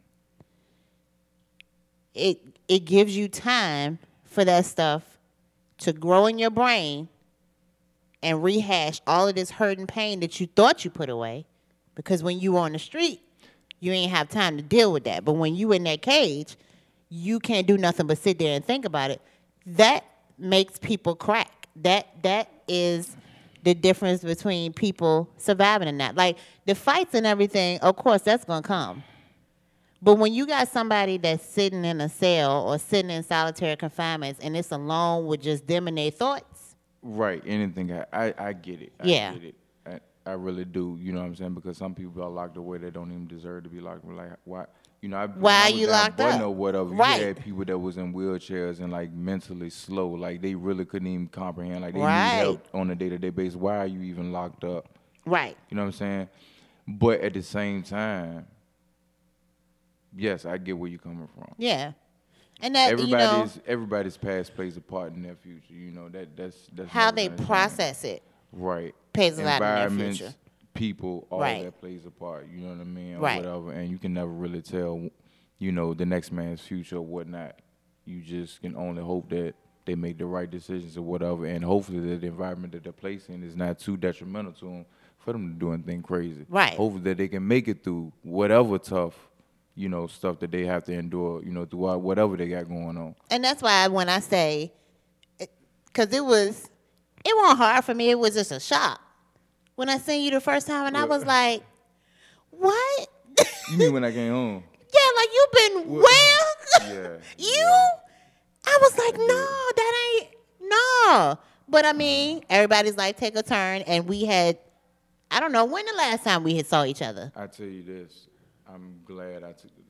it gives you time for that stuff to grow in your brain and rehash all of this hurt and pain that you thought you put away. Because when you were on the street, you ain't have time to deal with that. But when you in that cage, you can't do nothing but sit there and think about it. That makes people crack. That is the difference between people surviving and not. Like, the fights and everything, of course, that's going to come. But when you got somebody that's sitting in a cell or sitting in solitary confinement and it's alone with just them and their thoughts. Right. Anything. I get it. I get it. I really do. You know what I'm saying? Because some people are locked away that don't even deserve to be locked away. Like, why? Why are you locked up? Or whatever. Right. You had people that was in wheelchairs and like mentally slow. Like they really couldn't even comprehend. Like they right. need help on a day-to-day basis. Why are you even locked up? Right. You know what I'm saying? But at the same time, yes, I get where you're coming from. Yeah. And that everybody's past plays a part in their future. That's how they process it. Right. Pays a lot in their future. People, all right. that plays a part. You know what I mean? Or right. whatever. And you can never really tell, the next man's future or whatnot. You just can only hope that they make the right decisions or whatever. And hopefully that the environment that they're placed in is not too detrimental to them for them to do anything crazy. Right. Hopefully that they can make it through whatever tough, stuff that they have to endure, throughout whatever they got going on. And that's why when I say, because it wasn't hard for me. It was just a shock. When I seen you the first time, and I was like, what? You mean when I came home? Yeah, like you've been well? Yeah. I was like, no. But I mean, everybody's like, take a turn. And we had, I don't know, when the last time we had saw each other? I tell you this, I'm glad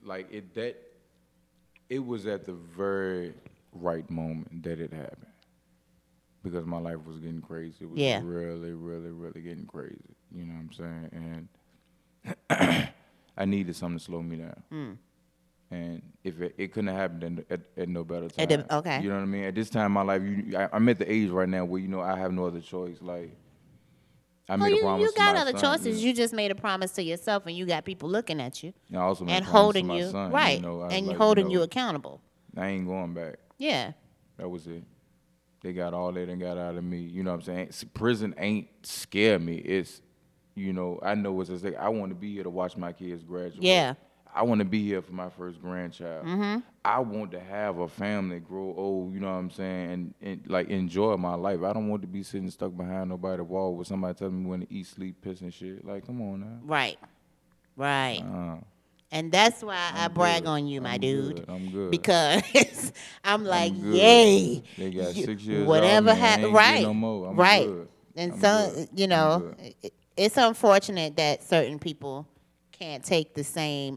it was at the very right moment that it happened. Because my life was getting crazy. It was really, really, really getting crazy. You know what I'm saying? And I needed something to slow me down. And if it couldn't have happened at no better time. Okay. You know what I mean? At this time in my life, I'm at the age right now where, I have no other choice. Like, I made a promise you got to my other son, choices. You just made a promise to yourself, and you got people looking at you I also made and a promise holding to my you, son, right, and holding you accountable. I ain't going back. Yeah. That was it. They got all they done got out of me. You know what I'm saying? Prison ain't scare me. It's, I know it's just like, I want to be here to watch my kids graduate. Yeah. I want to be here for my first grandchild. I want to have a family, grow old, you know what I'm saying, and like enjoy my life. I don't want to be sitting stuck behind nobody's wall with somebody telling me when to eat, sleep, piss, and shit. Like, come on now. Right. And that's why I brag on you, my dude. I'm good. Because I'm like, good. yay. They got 6 years whatever off, man. happened, Right. right. No more. I'm right. good. And I'm so, good. it's unfortunate that certain people can't take the same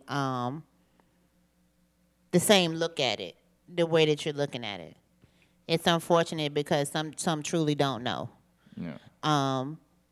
look at it, the way that you're looking at it. It's unfortunate because some truly don't know. Yeah.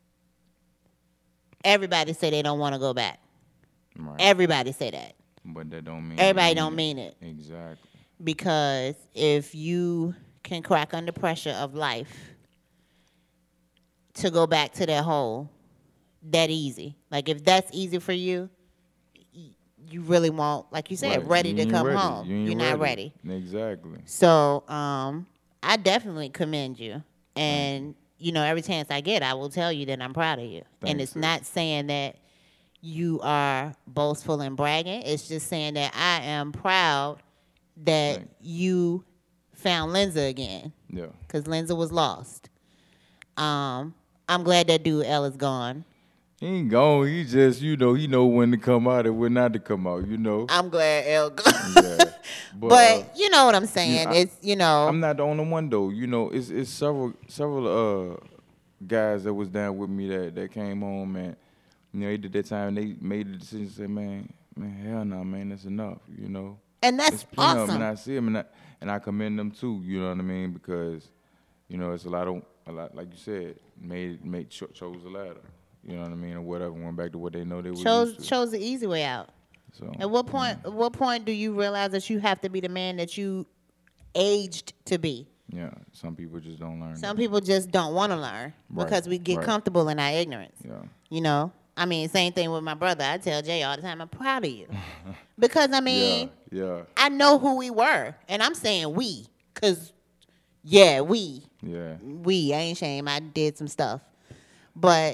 Everybody say they don't want to go back. Right. Everybody say that. But that don't mean Everybody don't mean it. Exactly. Because if you can crack under pressure of life to go back to that hole, that easy. Like if that's easy for you, you really won't, like you said, Right. ready You to ain't come ready. home. You ain't You're not ready. Exactly. So I definitely commend you. And, every chance I get, I will tell you that I'm proud of you. Thanks, and it's sis. not saying that you are boastful and bragging. It's just saying that I am proud that Thanks. you found Linza again. Yeah. Because Linza was lost. I'm glad that dude L is gone. He ain't gone. He just, he know when to come out and when not to come out, I'm glad L gone. Yeah. But you know what I'm saying. I'm not the only one though. It's several guys that was down with me that came home and they did their time and they made the decision to say, man, hell no, man, that's enough, And that's It's plenty of 'em, awesome. and I see them and I commend them too, you know what I mean? Because, it's a lot like you said, chose the ladder. You know what I mean, or whatever. Went back to what they know they were used to. Chose the easy way out. So, At what point do you realize that you have to be the man that you aged to be? yeah, some people just don't learn. Some that. people just don't want to learn Right, because we get right. comfortable in our ignorance. Yeah. I mean, same thing with my brother. I tell Jay all the time, I'm proud of you. Because, Yeah. I know who we were. And I'm saying we. Because, we. Yeah. I ain't shame. I did some stuff. But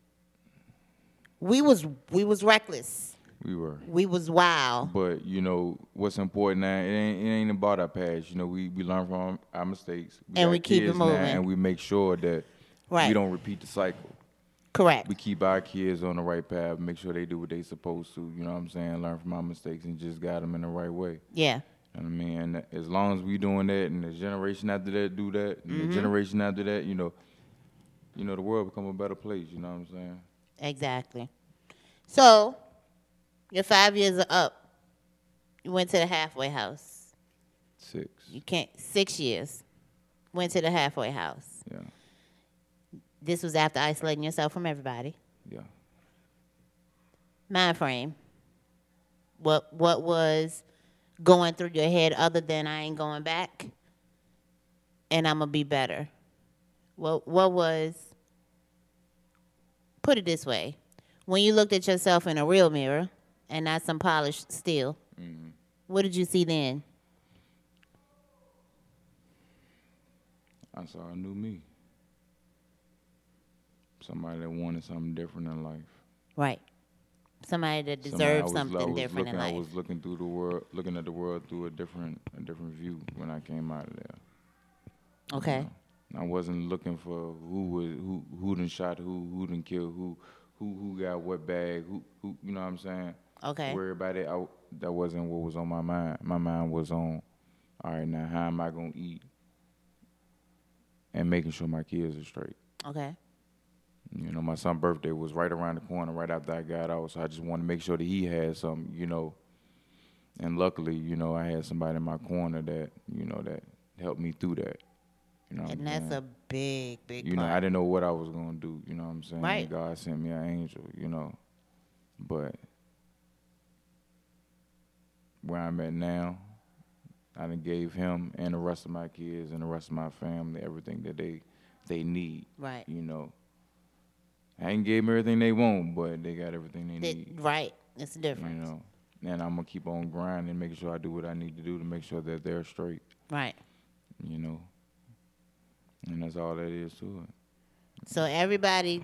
we was reckless. We were. We was wild. But what's important now? It ain't about our past. We learn from our mistakes. And got we keep it kids now, moving. and we make sure that Right. we don't repeat the cycle. Correct. We keep our kids on the right path. Make sure they do what they supposed to. You know what I'm saying? Learn from our mistakes and just guide them in the right way. Yeah. You know what I mean? And as long as we doing that, and the generation after that do that, and the generation after that, the world become a better place. You know what I'm saying? Exactly. So, your 5 years are up. You went to the halfway house. 6. 6 years. Went to the halfway house. Yeah. This was after isolating yourself from everybody. Yeah. Mind frame. What was going through your head other than I ain't going back and I'm going to be better? What was, put it this way, when you looked at yourself in a real mirror and not some polished steel, what did you see then? I saw a new me. Somebody that wanted something different in life. Right. Somebody that Somebody deserves something different in life. I was looking through the world, looking at the world through a different view when I came out of there. Okay. I wasn't looking for who done shot who done killed who got what bag, who you know what I'm saying? Okay. Worry about it. That wasn't what was on my mind. My mind was on, all right, now how am I gonna eat? And making sure my kids are straight. Okay. My son's birthday was right around the corner, right after I got out, so I just wanted to make sure that he had something, And luckily, I had somebody in my corner that, that helped me through that. And that's a big, big I didn't know what I was going to do, you know what I'm saying? Right. God sent me an angel, but where I'm at now. I done gave him and the rest of my kids and the rest of my family everything that they need. Right. You know, I ain't gave them everything they want, but they got everything they need. Right. It's a difference. You know, and I'm gonna keep on grinding, making sure I do what I need to do to make sure that they're straight. Right. You know, and that's all that is to it. So everybody,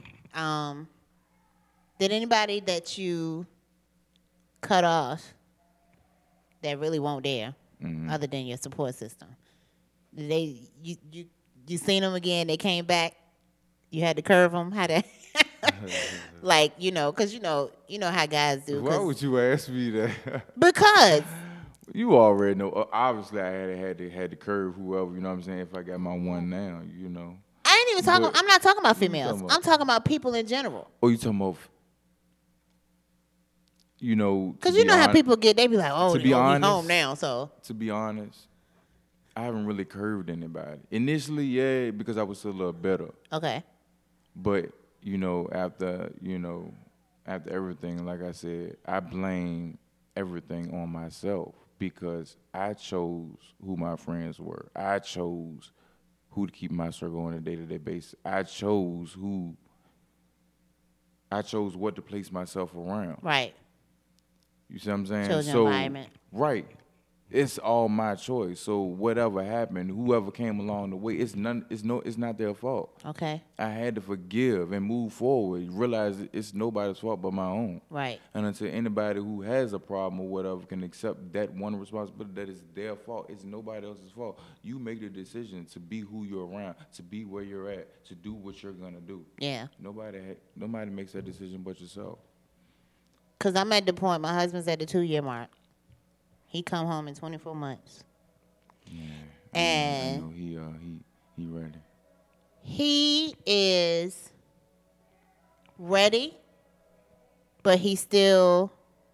did anybody that you cut off that really won't there, other than your support system? Did you seen them again? They came back. You had to curve them. How to, like, you know, because you know how guys do. Why would you ask me that? Because you already know. Obviously, I had to curve whoever. You know what I'm saying? If I got my one now, you know. I ain't even talking. But I'm not talking about females. talking about? I'm talking about people in general. Oh, you talking about? You know, because you know how people get. They be like, "Oh, to be honest, home now." So to be honest, I haven't really curved anybody. Initially, yeah, because I was still a little better. Okay. But you know, after everything, like I said, I blame everything on myself because I chose who my friends were. I chose who to keep my circle on a day-to-day basis. I chose what to place myself around. Right. You see what I'm saying? Chose your environment. Right. It's all my choice. So whatever happened, whoever came along the way, it's not their fault. Okay. I had to forgive and move forward. Realize it's nobody's fault but my own. Right. And until anybody who has a problem or whatever can accept that one responsibility that is their fault, it's nobody else's fault. You make the decision to be who you're around, to be where you're at, to do what you're gonna do. Yeah. Nobody makes that decision but yourself. Because I'm at the point, my husband's at the 2-year mark. He come home in 24 months. Yeah. And I know he ready. He is ready, but he still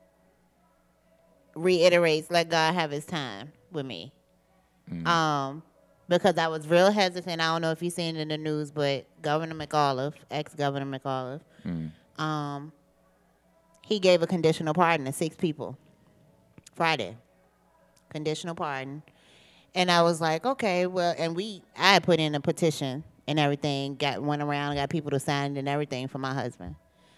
reiterates, let God have his time with me. Because I was real hesitant. I don't know if you've seen it in the news, but Governor McAuliffe, ex-Governor McAuliffe, he gave a conditional pardon to 6 people Friday. Conditional pardon. And I was like, okay, well, and I had put in a petition and everything, went around, got people to sign it and everything for my husband.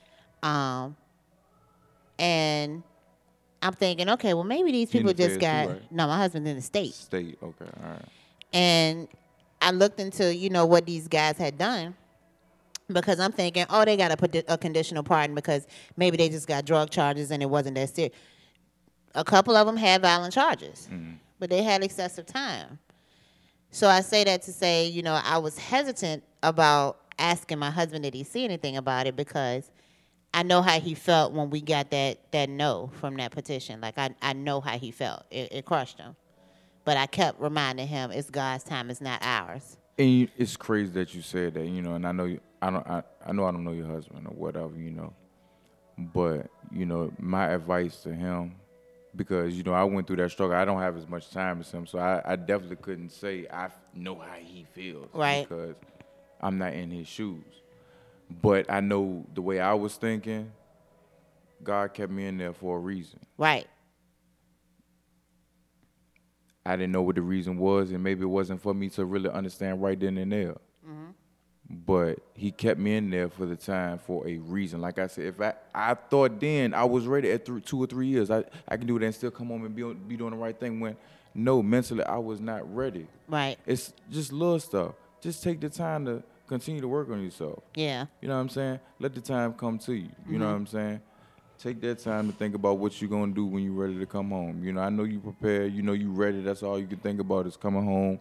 And I'm thinking, okay, well, maybe these people just got, right? No, my husband's in the state. State, okay, all right. And I looked into, what these guys had done. Because I'm thinking, oh, they got a conditional pardon because maybe they just got drug charges and it wasn't that serious. A couple of them had violent charges, but they had excessive time. So I say that to say, I was hesitant about asking my husband did he see anything about it because I know how he felt when we got that no from that petition. Like, I know how he felt. It crushed him. But I kept reminding him it's God's time, it's not ours. And it's crazy that you said that, and I know I don't know your husband or whatever, but my advice to him, because I went through that struggle. I don't have as much time as him, so I definitely couldn't say I know how he feels, right? Because I'm not in his shoes. But I know the way I was thinking, God kept me in there for a reason, right? I didn't know what the reason was, and maybe it wasn't for me to really understand right then and there. But he kept me in there for the time for a reason. Like I said, if I thought then I was ready at 2 or 3 years, I can do it and still come home and be doing the right thing. When mentally I was not ready. Right. It's just little stuff. Just take the time to continue to work on yourself. Yeah. You know what I'm saying? Let the time come to you. You know what I'm saying? Take that time to think about what you're going to do when you're ready to come home. I know you prepared. You ready. That's all you can think about is coming home.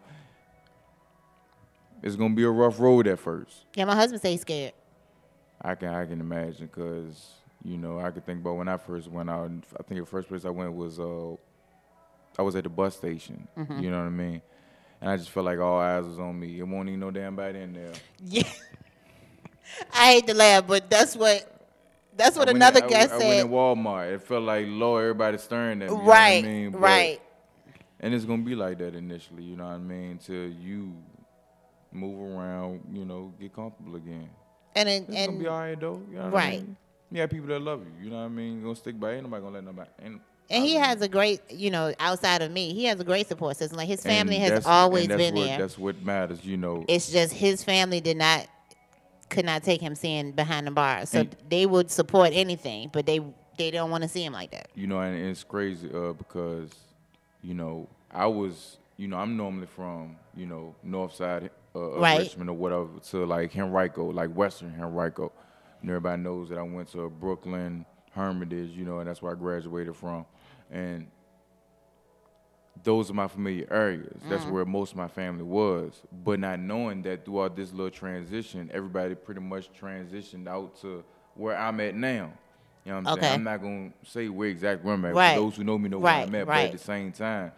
It's going to be a rough road at first. Yeah, my husband say he's scared. I can imagine because, I can think about when I first went out. I think the first place I went was I was at the bus station. You know what I mean? And I just felt like all eyes was on me. It won't even no damn body in there. Yeah. I hate to laugh, but that's what another guy said. I went in Walmart. It felt like, Lord, everybody staring at me. Right, you know what I mean? right. And it's going to be like that initially, you know what I mean, till you move around, get comfortable again. And it's going to be all right, though. You know what I mean? You have people that love you, you know what I mean? You're going to stick by it. Ain't nobody going to let And he has a great, outside of me, he has a great support system. Like his family has always been there. That's what matters, It's just his family could not take him seeing behind the bars. So they would support anything, but they don't want to see him like that. And it's crazy because, I was, I'm normally from, north side of Right. Richmond or whatever to like Henrico, like Western Henrico. And everybody knows that I went to Brooklyn, Hermitage, and that's where I graduated from. And those are my familiar areas. That's where most of my family was. But not knowing that throughout this little transition, everybody pretty much transitioned out to where I'm at now. You know what I'm saying? I'm not going to say where exactly where I'm at. Right. For those who know me know where I'm at. But at the same time,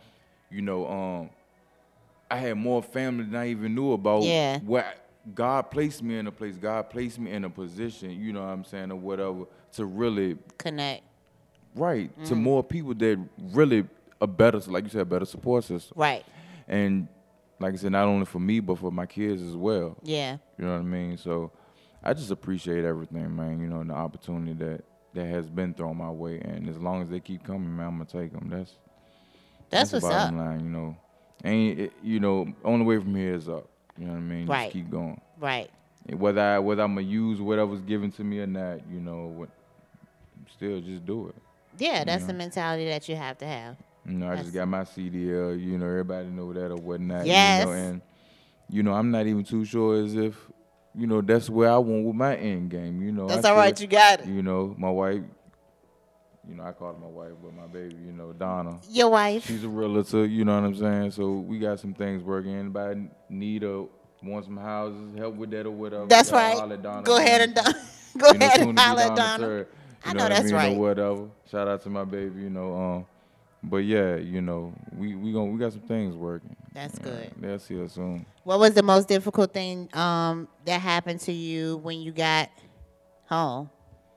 I had more family than I even knew about. Yeah. Where God placed me in a place. God placed me in a position, you know what I'm saying, or whatever, to really connect. Right. To more people that really a better, like you said, a better support system. Right. And like I said, not only for me, but for my kids as well. Yeah. You know what I mean? So I just appreciate everything, man, and the opportunity that has been thrown my way. And as long as they keep coming, man, I'm going to take them. That's what's the up. bottom line, only way from here is up. You know what I mean? Right. Just keep going. Right. And whether I'm going to use whatever's given to me or not, still just do it. Yeah, that's the mentality that you have to have. I just got my CDL, everybody know that or whatnot. Yes. And, I'm not even too sure as if, that's where I want with my end game, That's all right, you got it. My wife, I call her my wife, but my baby, Donna. Your wife. She's a realtor, you know what I'm saying? So we got some things working. Anybody want some houses, help with that or whatever. That's right. Go ahead and holler at Donna. I know that's right. Or whatever. Shout out to my baby, But yeah, we got some things working. That's good. They'll see us soon. What was the most difficult thing that happened to you when you got home?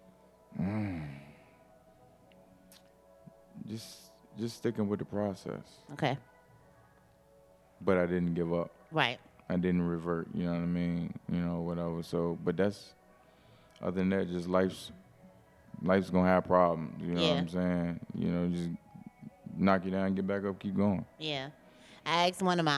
Just sticking with the process. Okay. But I didn't give up. Right. I didn't revert. You know what I mean? Whatever. So, but that's other than that, just life's gonna have problems. You know what I'm saying? Just knock you down, get back up, keep going. Yeah. I asked one of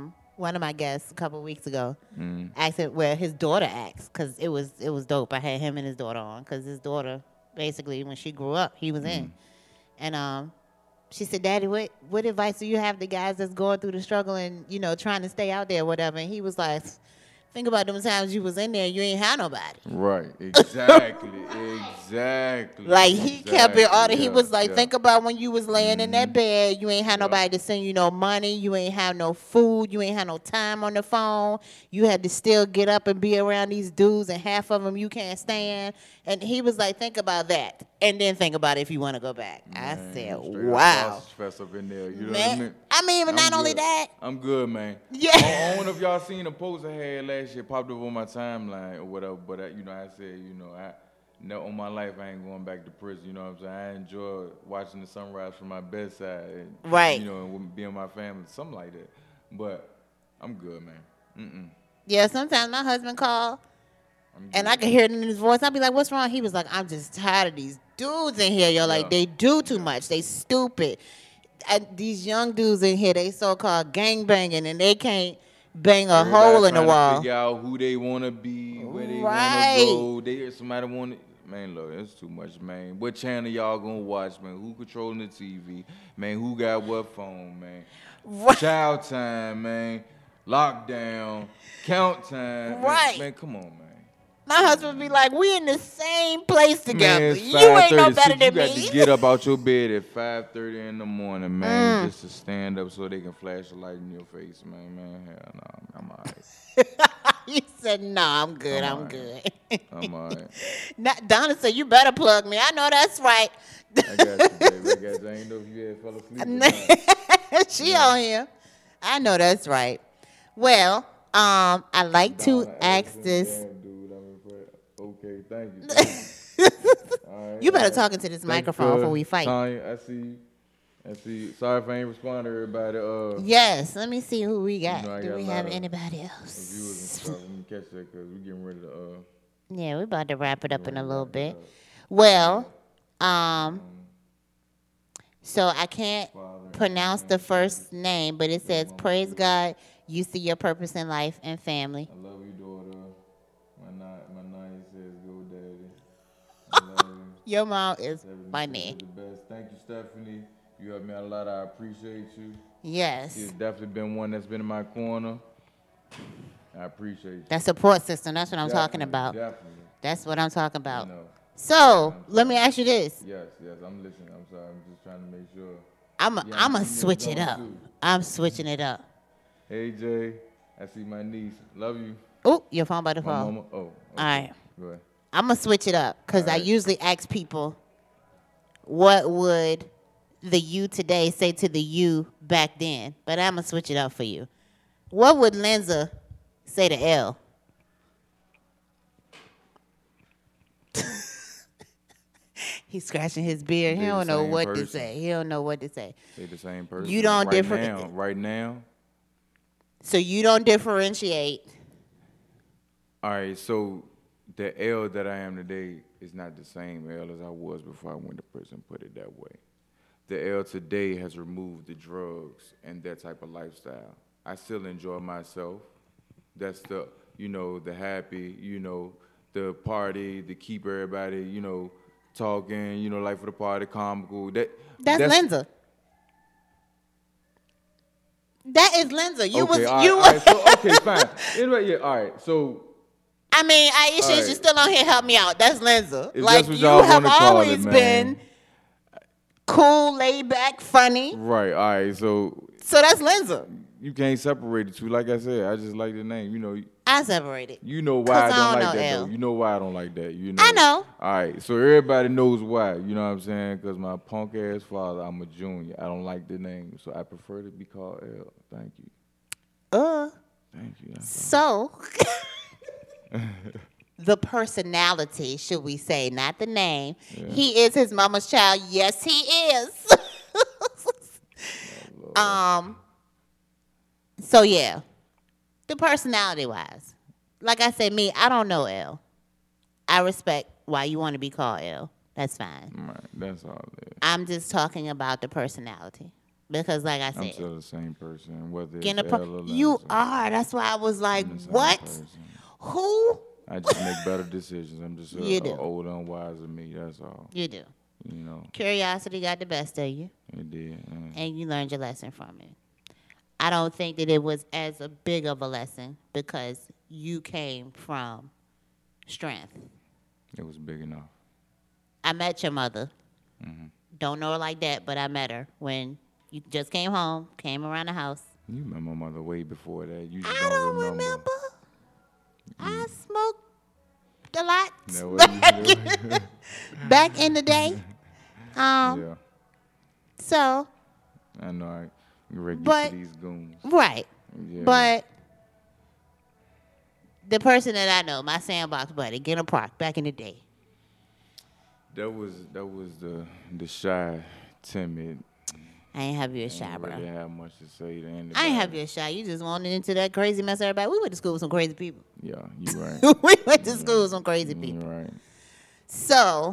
my guests a couple of weeks ago. Asked him where his daughter asked, because it was dope. I had him and his daughter on, because his daughter basically when she grew up, he was in, and she said, "Daddy, what advice do you have to guys that's going through the struggle and trying to stay out there, or whatever?" And he was like, "Think about them times you was in there, you ain't had nobody." Right. Exactly. Exactly. Like he kept it all. He Yeah, was like, yeah. "Think about when you was laying in that bed, you ain't had nobody to send you no money, you ain't have no food, you ain't had no time on the phone. You had to still get up and be around these dudes, and half of them you can't stand." And he was like, "Think about that, and then think about if you want to go back." I said, Straight up "Wow, sausage fest up in there. You know man." what I mean? But not I'm only good. that, I'm good, man. Yeah. I don't know if y'all seen a post I had last year popped up on my timeline or whatever, but I said, on my life I ain't going back to prison. You know what I'm saying? I enjoy watching the sunrise from my bedside, and, Right. and being with my family, something like that. But I'm good, man. yeah. Sometimes my husband called. And I could hear it in his voice. I'd be like, "What's wrong?" He was like, "I'm just tired of these dudes in here. Like, they do too much. They stupid. And these young dudes in here, they so-called gang banging, and they can't bang a hole in the Everybody trying to wall." Figure out who they want to be, where they Right. want to go. Somebody want to. Man, look, it's too much, man. What channel y'all gonna watch, man? Who controlling the TV? Man, who got what phone, man? Right. Child time, man. Lockdown. Count time. Right. Man, come on, man. My husband be like, "We in the same place together. Man, it's You ain't no 5:36. better than You got me." to get up out your bed at 5:30 in the morning, man, just to stand up so they can flash a light in your face, man. Hell no, I'm all right. You said, "No, I'm good. I'm I'm all right. good." I'm all right. Donna said, "You better plug me." I know that's right. I got you, baby. I got you. I ain't know if you had fell asleep or not. She on here. I know that's right. Well, I like to Donna, ask Ashton, this. damn, dude, I'm impressed. Okay, thank you. All right, You better all right. talk into this Thank microphone you, before we fight. Tanya, I see. Sorry if I ain't responding to everybody. Yes, let me see who we got. I Do got we a have lot of anybody Viewers and else? stuff. Let me catch that because we're getting ready to. Yeah, we're about to wrap it up in a little bit. up. Well, So I can't pronounce the first name, but it says, praise God, you see your purpose in life and family. I love you, daughter. My nine says, go daddy. I love you. Your mom is Stephanie funny. says the best. Thank you, Stephanie. You helped me out a lot. I appreciate you. Yes. She's definitely been one that's been in my corner. I appreciate you. That support system, that's what I'm talking about. Definitely. That's what I'm talking about. You know. So, let me ask you this. Yes, I'm listening. I'm sorry. I'm just trying to make sure. I'm going to switch it up. I'm switching it up. Hey, Jay. I see my niece. Love you. Oh, your phone by the My phone. mama. Oh. Okay. All right. Go ahead. I'm going to switch it up because I All right. usually ask people, what would the you today say to the you back then? But I'm going to switch it up for you. What would Lenza say to L? He's scratching his beard. He They the don't know same what to person. say. He don't know what to say. They the same person. You don't Right now. So you don't differentiate. All right, so the L that I am today is not the same L as I was before I went to prison, put it that way. The L today has removed the drugs and that type of lifestyle. I still enjoy myself. That's the, the happy, the party, the keep everybody, talking, life of the party, comical. That's Lenza. That is Lenza. You okay, was all right, you. all right, so, okay, fine. Anyway, yeah, all right, so. I mean, Aisha, All right. you still on here, help me out. That's Lenza. If Like that's what you y'all have wanna call it, always man. been cool, laid back, funny. Right, all right, so So that's Lenza. you can't separate the two. Like I said, I just like the name. I separated. You know why 'Cause I I don't don't like know that, L. though. You know why I don't like that. I know. All right, so everybody knows why. You know what I'm saying? Because my punk-ass father, I'm a junior. I don't like the name, so I prefer to be called L. Thank you. Thank you. That's all. So, the personality, should we say, not the name. Yeah. He is his mama's child. Yes, he is. So yeah, the personality-wise, like I said, I don't know L. I respect why you want to be called L. That's fine. Right, that's all it is. I'm just talking about the personality. Because like I said, I'm still the same person, whether it's Getting L or you Lenza. are. That's why I was like, I'm the same what? person. Who? I just make better decisions. I'm just You do. older and wiser than me. That's all. You do. You know, Curiosity got the best of you, it did. and you learned your lesson from it. I don't think that it was as a big of a lesson because you came from strength. It was big enough. I met your mother. Mm-hmm. Don't know her like that, but I met her when you just came home, came around the house. You met my mother way before that. You just I don't remember. I smoked a lot That was back in the day. Yeah, So, I know. I ready to But- get to these goons. right. Yeah. But the person that I know, my sandbox buddy, Gina Park, back in the day. that was the shy, timid. I ain't have you a shy, Didn't bro. really have much to say to anybody. I ain't have you a shy. You just wanted into that crazy mess, everybody. We went to school with some crazy people. Yeah, you right. We went to school with some crazy people. You right. So,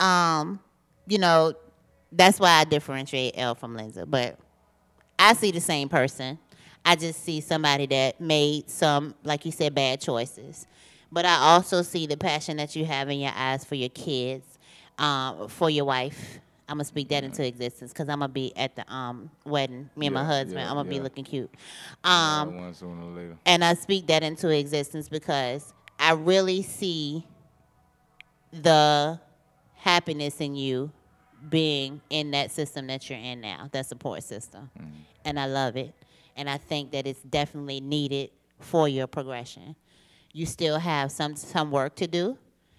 that's why I differentiate L from Lenza. But I see the same person. I just see somebody that made some, like you said, bad choices. But I also see the passion that you have in your eyes for your kids, for your wife. I'm going to speak that into existence because I'm going to be at the wedding, me and my husband. I'm going to be looking cute. One sooner or later. And I speak that into existence because I really see the happiness in you being in that system that you're in now, that support system. Mm-hmm. And I love it. And I think that it's definitely needed for your progression. You still have some work to do.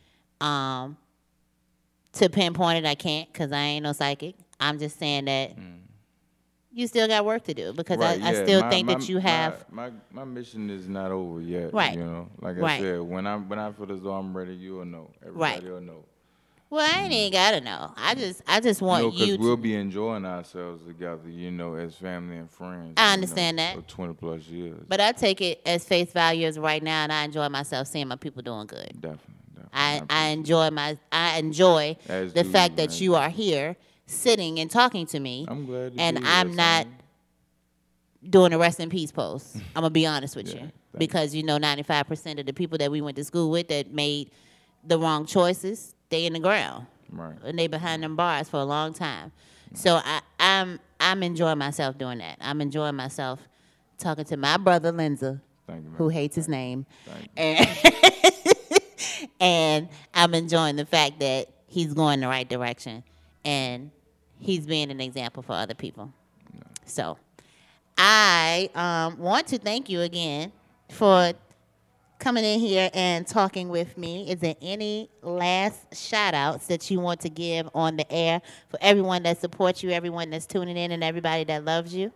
To pinpoint it, I can't because I ain't no psychic. I'm just saying that you still got work to do because Right, I yeah. still think that you have. My mission is not over yet. Right. You know, like I Right. said, when I feel as though I'm ready, you'll know. Everybody will know. Well, I ain't even gotta know. I just want Because you to. we'll be enjoying ourselves together, as family and friends. I understand that. For 20 plus years. But I take it as face value as right now, and I enjoy myself seeing my people doing good. Definitely. I enjoy As the do fact you, that man. you are here sitting and talking to me. I'm glad to and be I'm here, not son. doing a rest in peace post. I'm gonna be honest with Yeah, you, thank because 95% of the people that we went to school with that made the wrong choices, they in the ground, Right. and they behind them bars for a long time. So I'm enjoying myself doing that. I'm enjoying myself talking to my brother Linza, Thank you, man. who hates his name, Thank you. and I'm enjoying the fact that he's going the right direction and he's being an example for other people. So I want to thank you again for coming in here and talking with me. Is there any last shout outs that you want to give on the air for everyone that supports you, everyone that's tuning in, and everybody that loves you?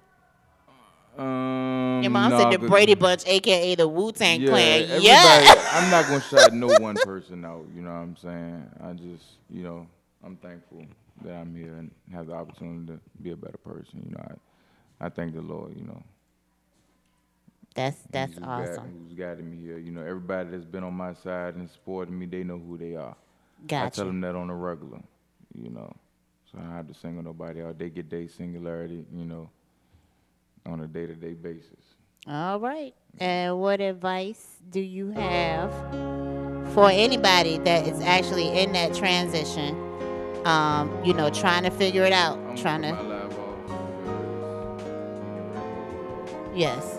Your mom said the Brady Bunch, a.k.a. the Wu-Tang Clan. Everybody, Yeah. I'm not going to shout no one person out, you know what I'm saying? I just, I'm thankful that I'm here and have the opportunity to be a better person. I thank the Lord, That's who's awesome. who's guided me here. Everybody that's been on my side and supported me, they know who they are. I tell Gotcha. them that on a regular, So I don't have to single nobody out. They get their singularity, on a day-to-day basis. All right. And what advice do you have for anybody that is actually in that transition? Trying to figure it out. I'm Trying gonna to. put my live off. Yes.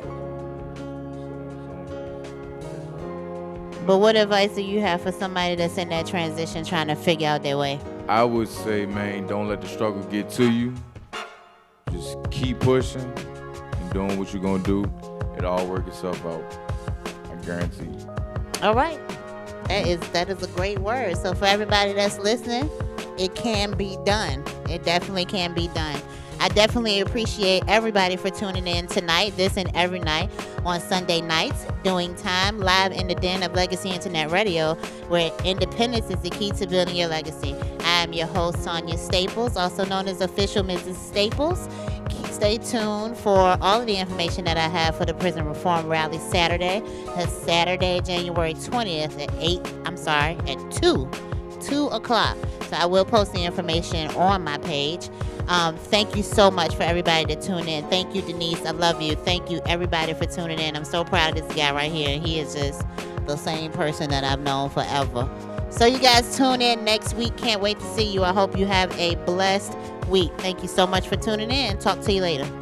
But what advice do you have for somebody that's in that transition trying to figure out their way? I would say, man, don't let the struggle get to you. Just keep pushing and doing what you're gonna do. It'll all work itself out. I guarantee you. All right. That is a great word. So for everybody that's listening, it can be done. It definitely can be done. I definitely appreciate everybody for tuning in tonight, this and every night on Sunday nights, doing time live in the den of Legacy Internet Radio, where independence is the key to building your legacy. I am your host, Sonia Staples, also known as Official Mrs. Staples. Stay tuned for all of the information that I have for the Prison Reform Rally Saturday. That's Saturday, January 20th at 2 o'clock. So I will post the information on my page. Thank you so much for everybody to tune in. Thank you, Denise. I love you. Thank you, everybody, for tuning in. I'm so proud of this guy right here. He is just the same person that I've known forever. So you guys tune in next week. Can't wait to see you. I hope you have a blessed week. Thank you so much for tuning in. Talk to you later.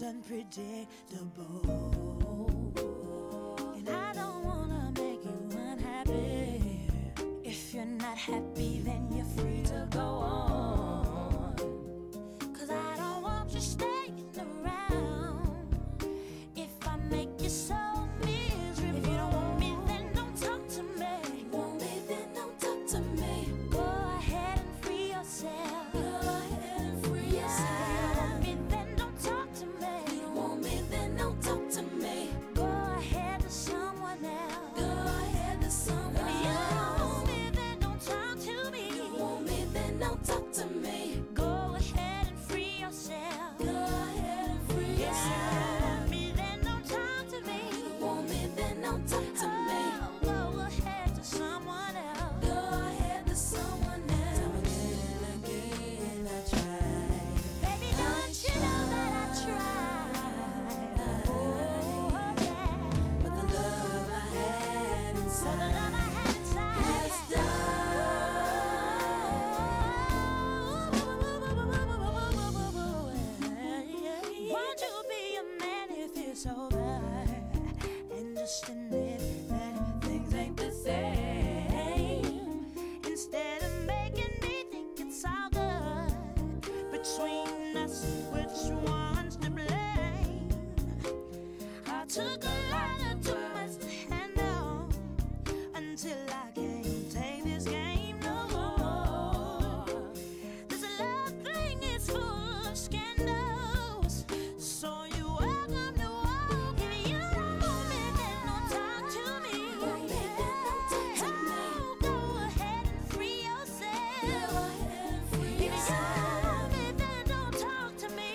unpredictable. And I don't wanna make you unhappy. If you're not happy, then you're free to go on. 'Cause I don't want you staying around. If I make you so miserable, if you don't want me, then don't talk to me. If you want me, then don't talk to me. Go ahead and free yourself. Go ahead and free yourself. If you don't want me, then don't talk to me. If you don't want me, then don't talk to me. Go ahead to someone else. Go ahead to someone else. If you don't want me, then don't talk to me. If you want me, then don't talk to me. Go ahead and free yourself. Go ahead and free yourself. If you don't want me, then don't talk to me. If you want me, then don't talk to me. Go ahead to someone else. Go ahead to someone else. Time and again I tried. Baby, don't you know that I tried? Oh, yeah. But the love I had inside, has died. Won't you be a man if it's over and just admit that things ain't the same? Instead of making me think it's all good between us, which one's to blame? I took a lot of too much to handle until I can't take this game no more. This love thing is full of scandals, so you welcome to walk. If you don't want me, then don't talk to me. Oh, go ahead and free yourself. If you don't want me, then don't talk to me.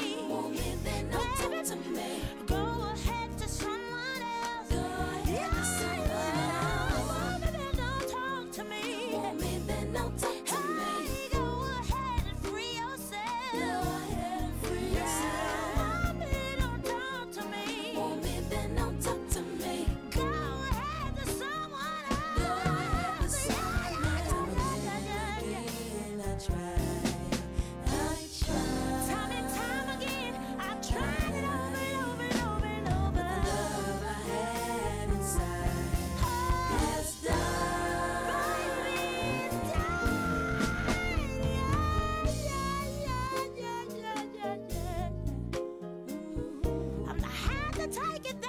Baby, go ahead to someone else. Go ahead to someone else. Want me, then don't talk to me. Want me, then don't talk to me. Go ahead and free yourself. Go ahead and free yourself. Want me, don't talk to me. Want me, then don't talk to me. Go ahead to someone else. Go ahead to someone else. Again, I tried. Time and time again, I tried it over and over and over and over. But the love I had inside has died. Baby, it's died. I'm not had to take it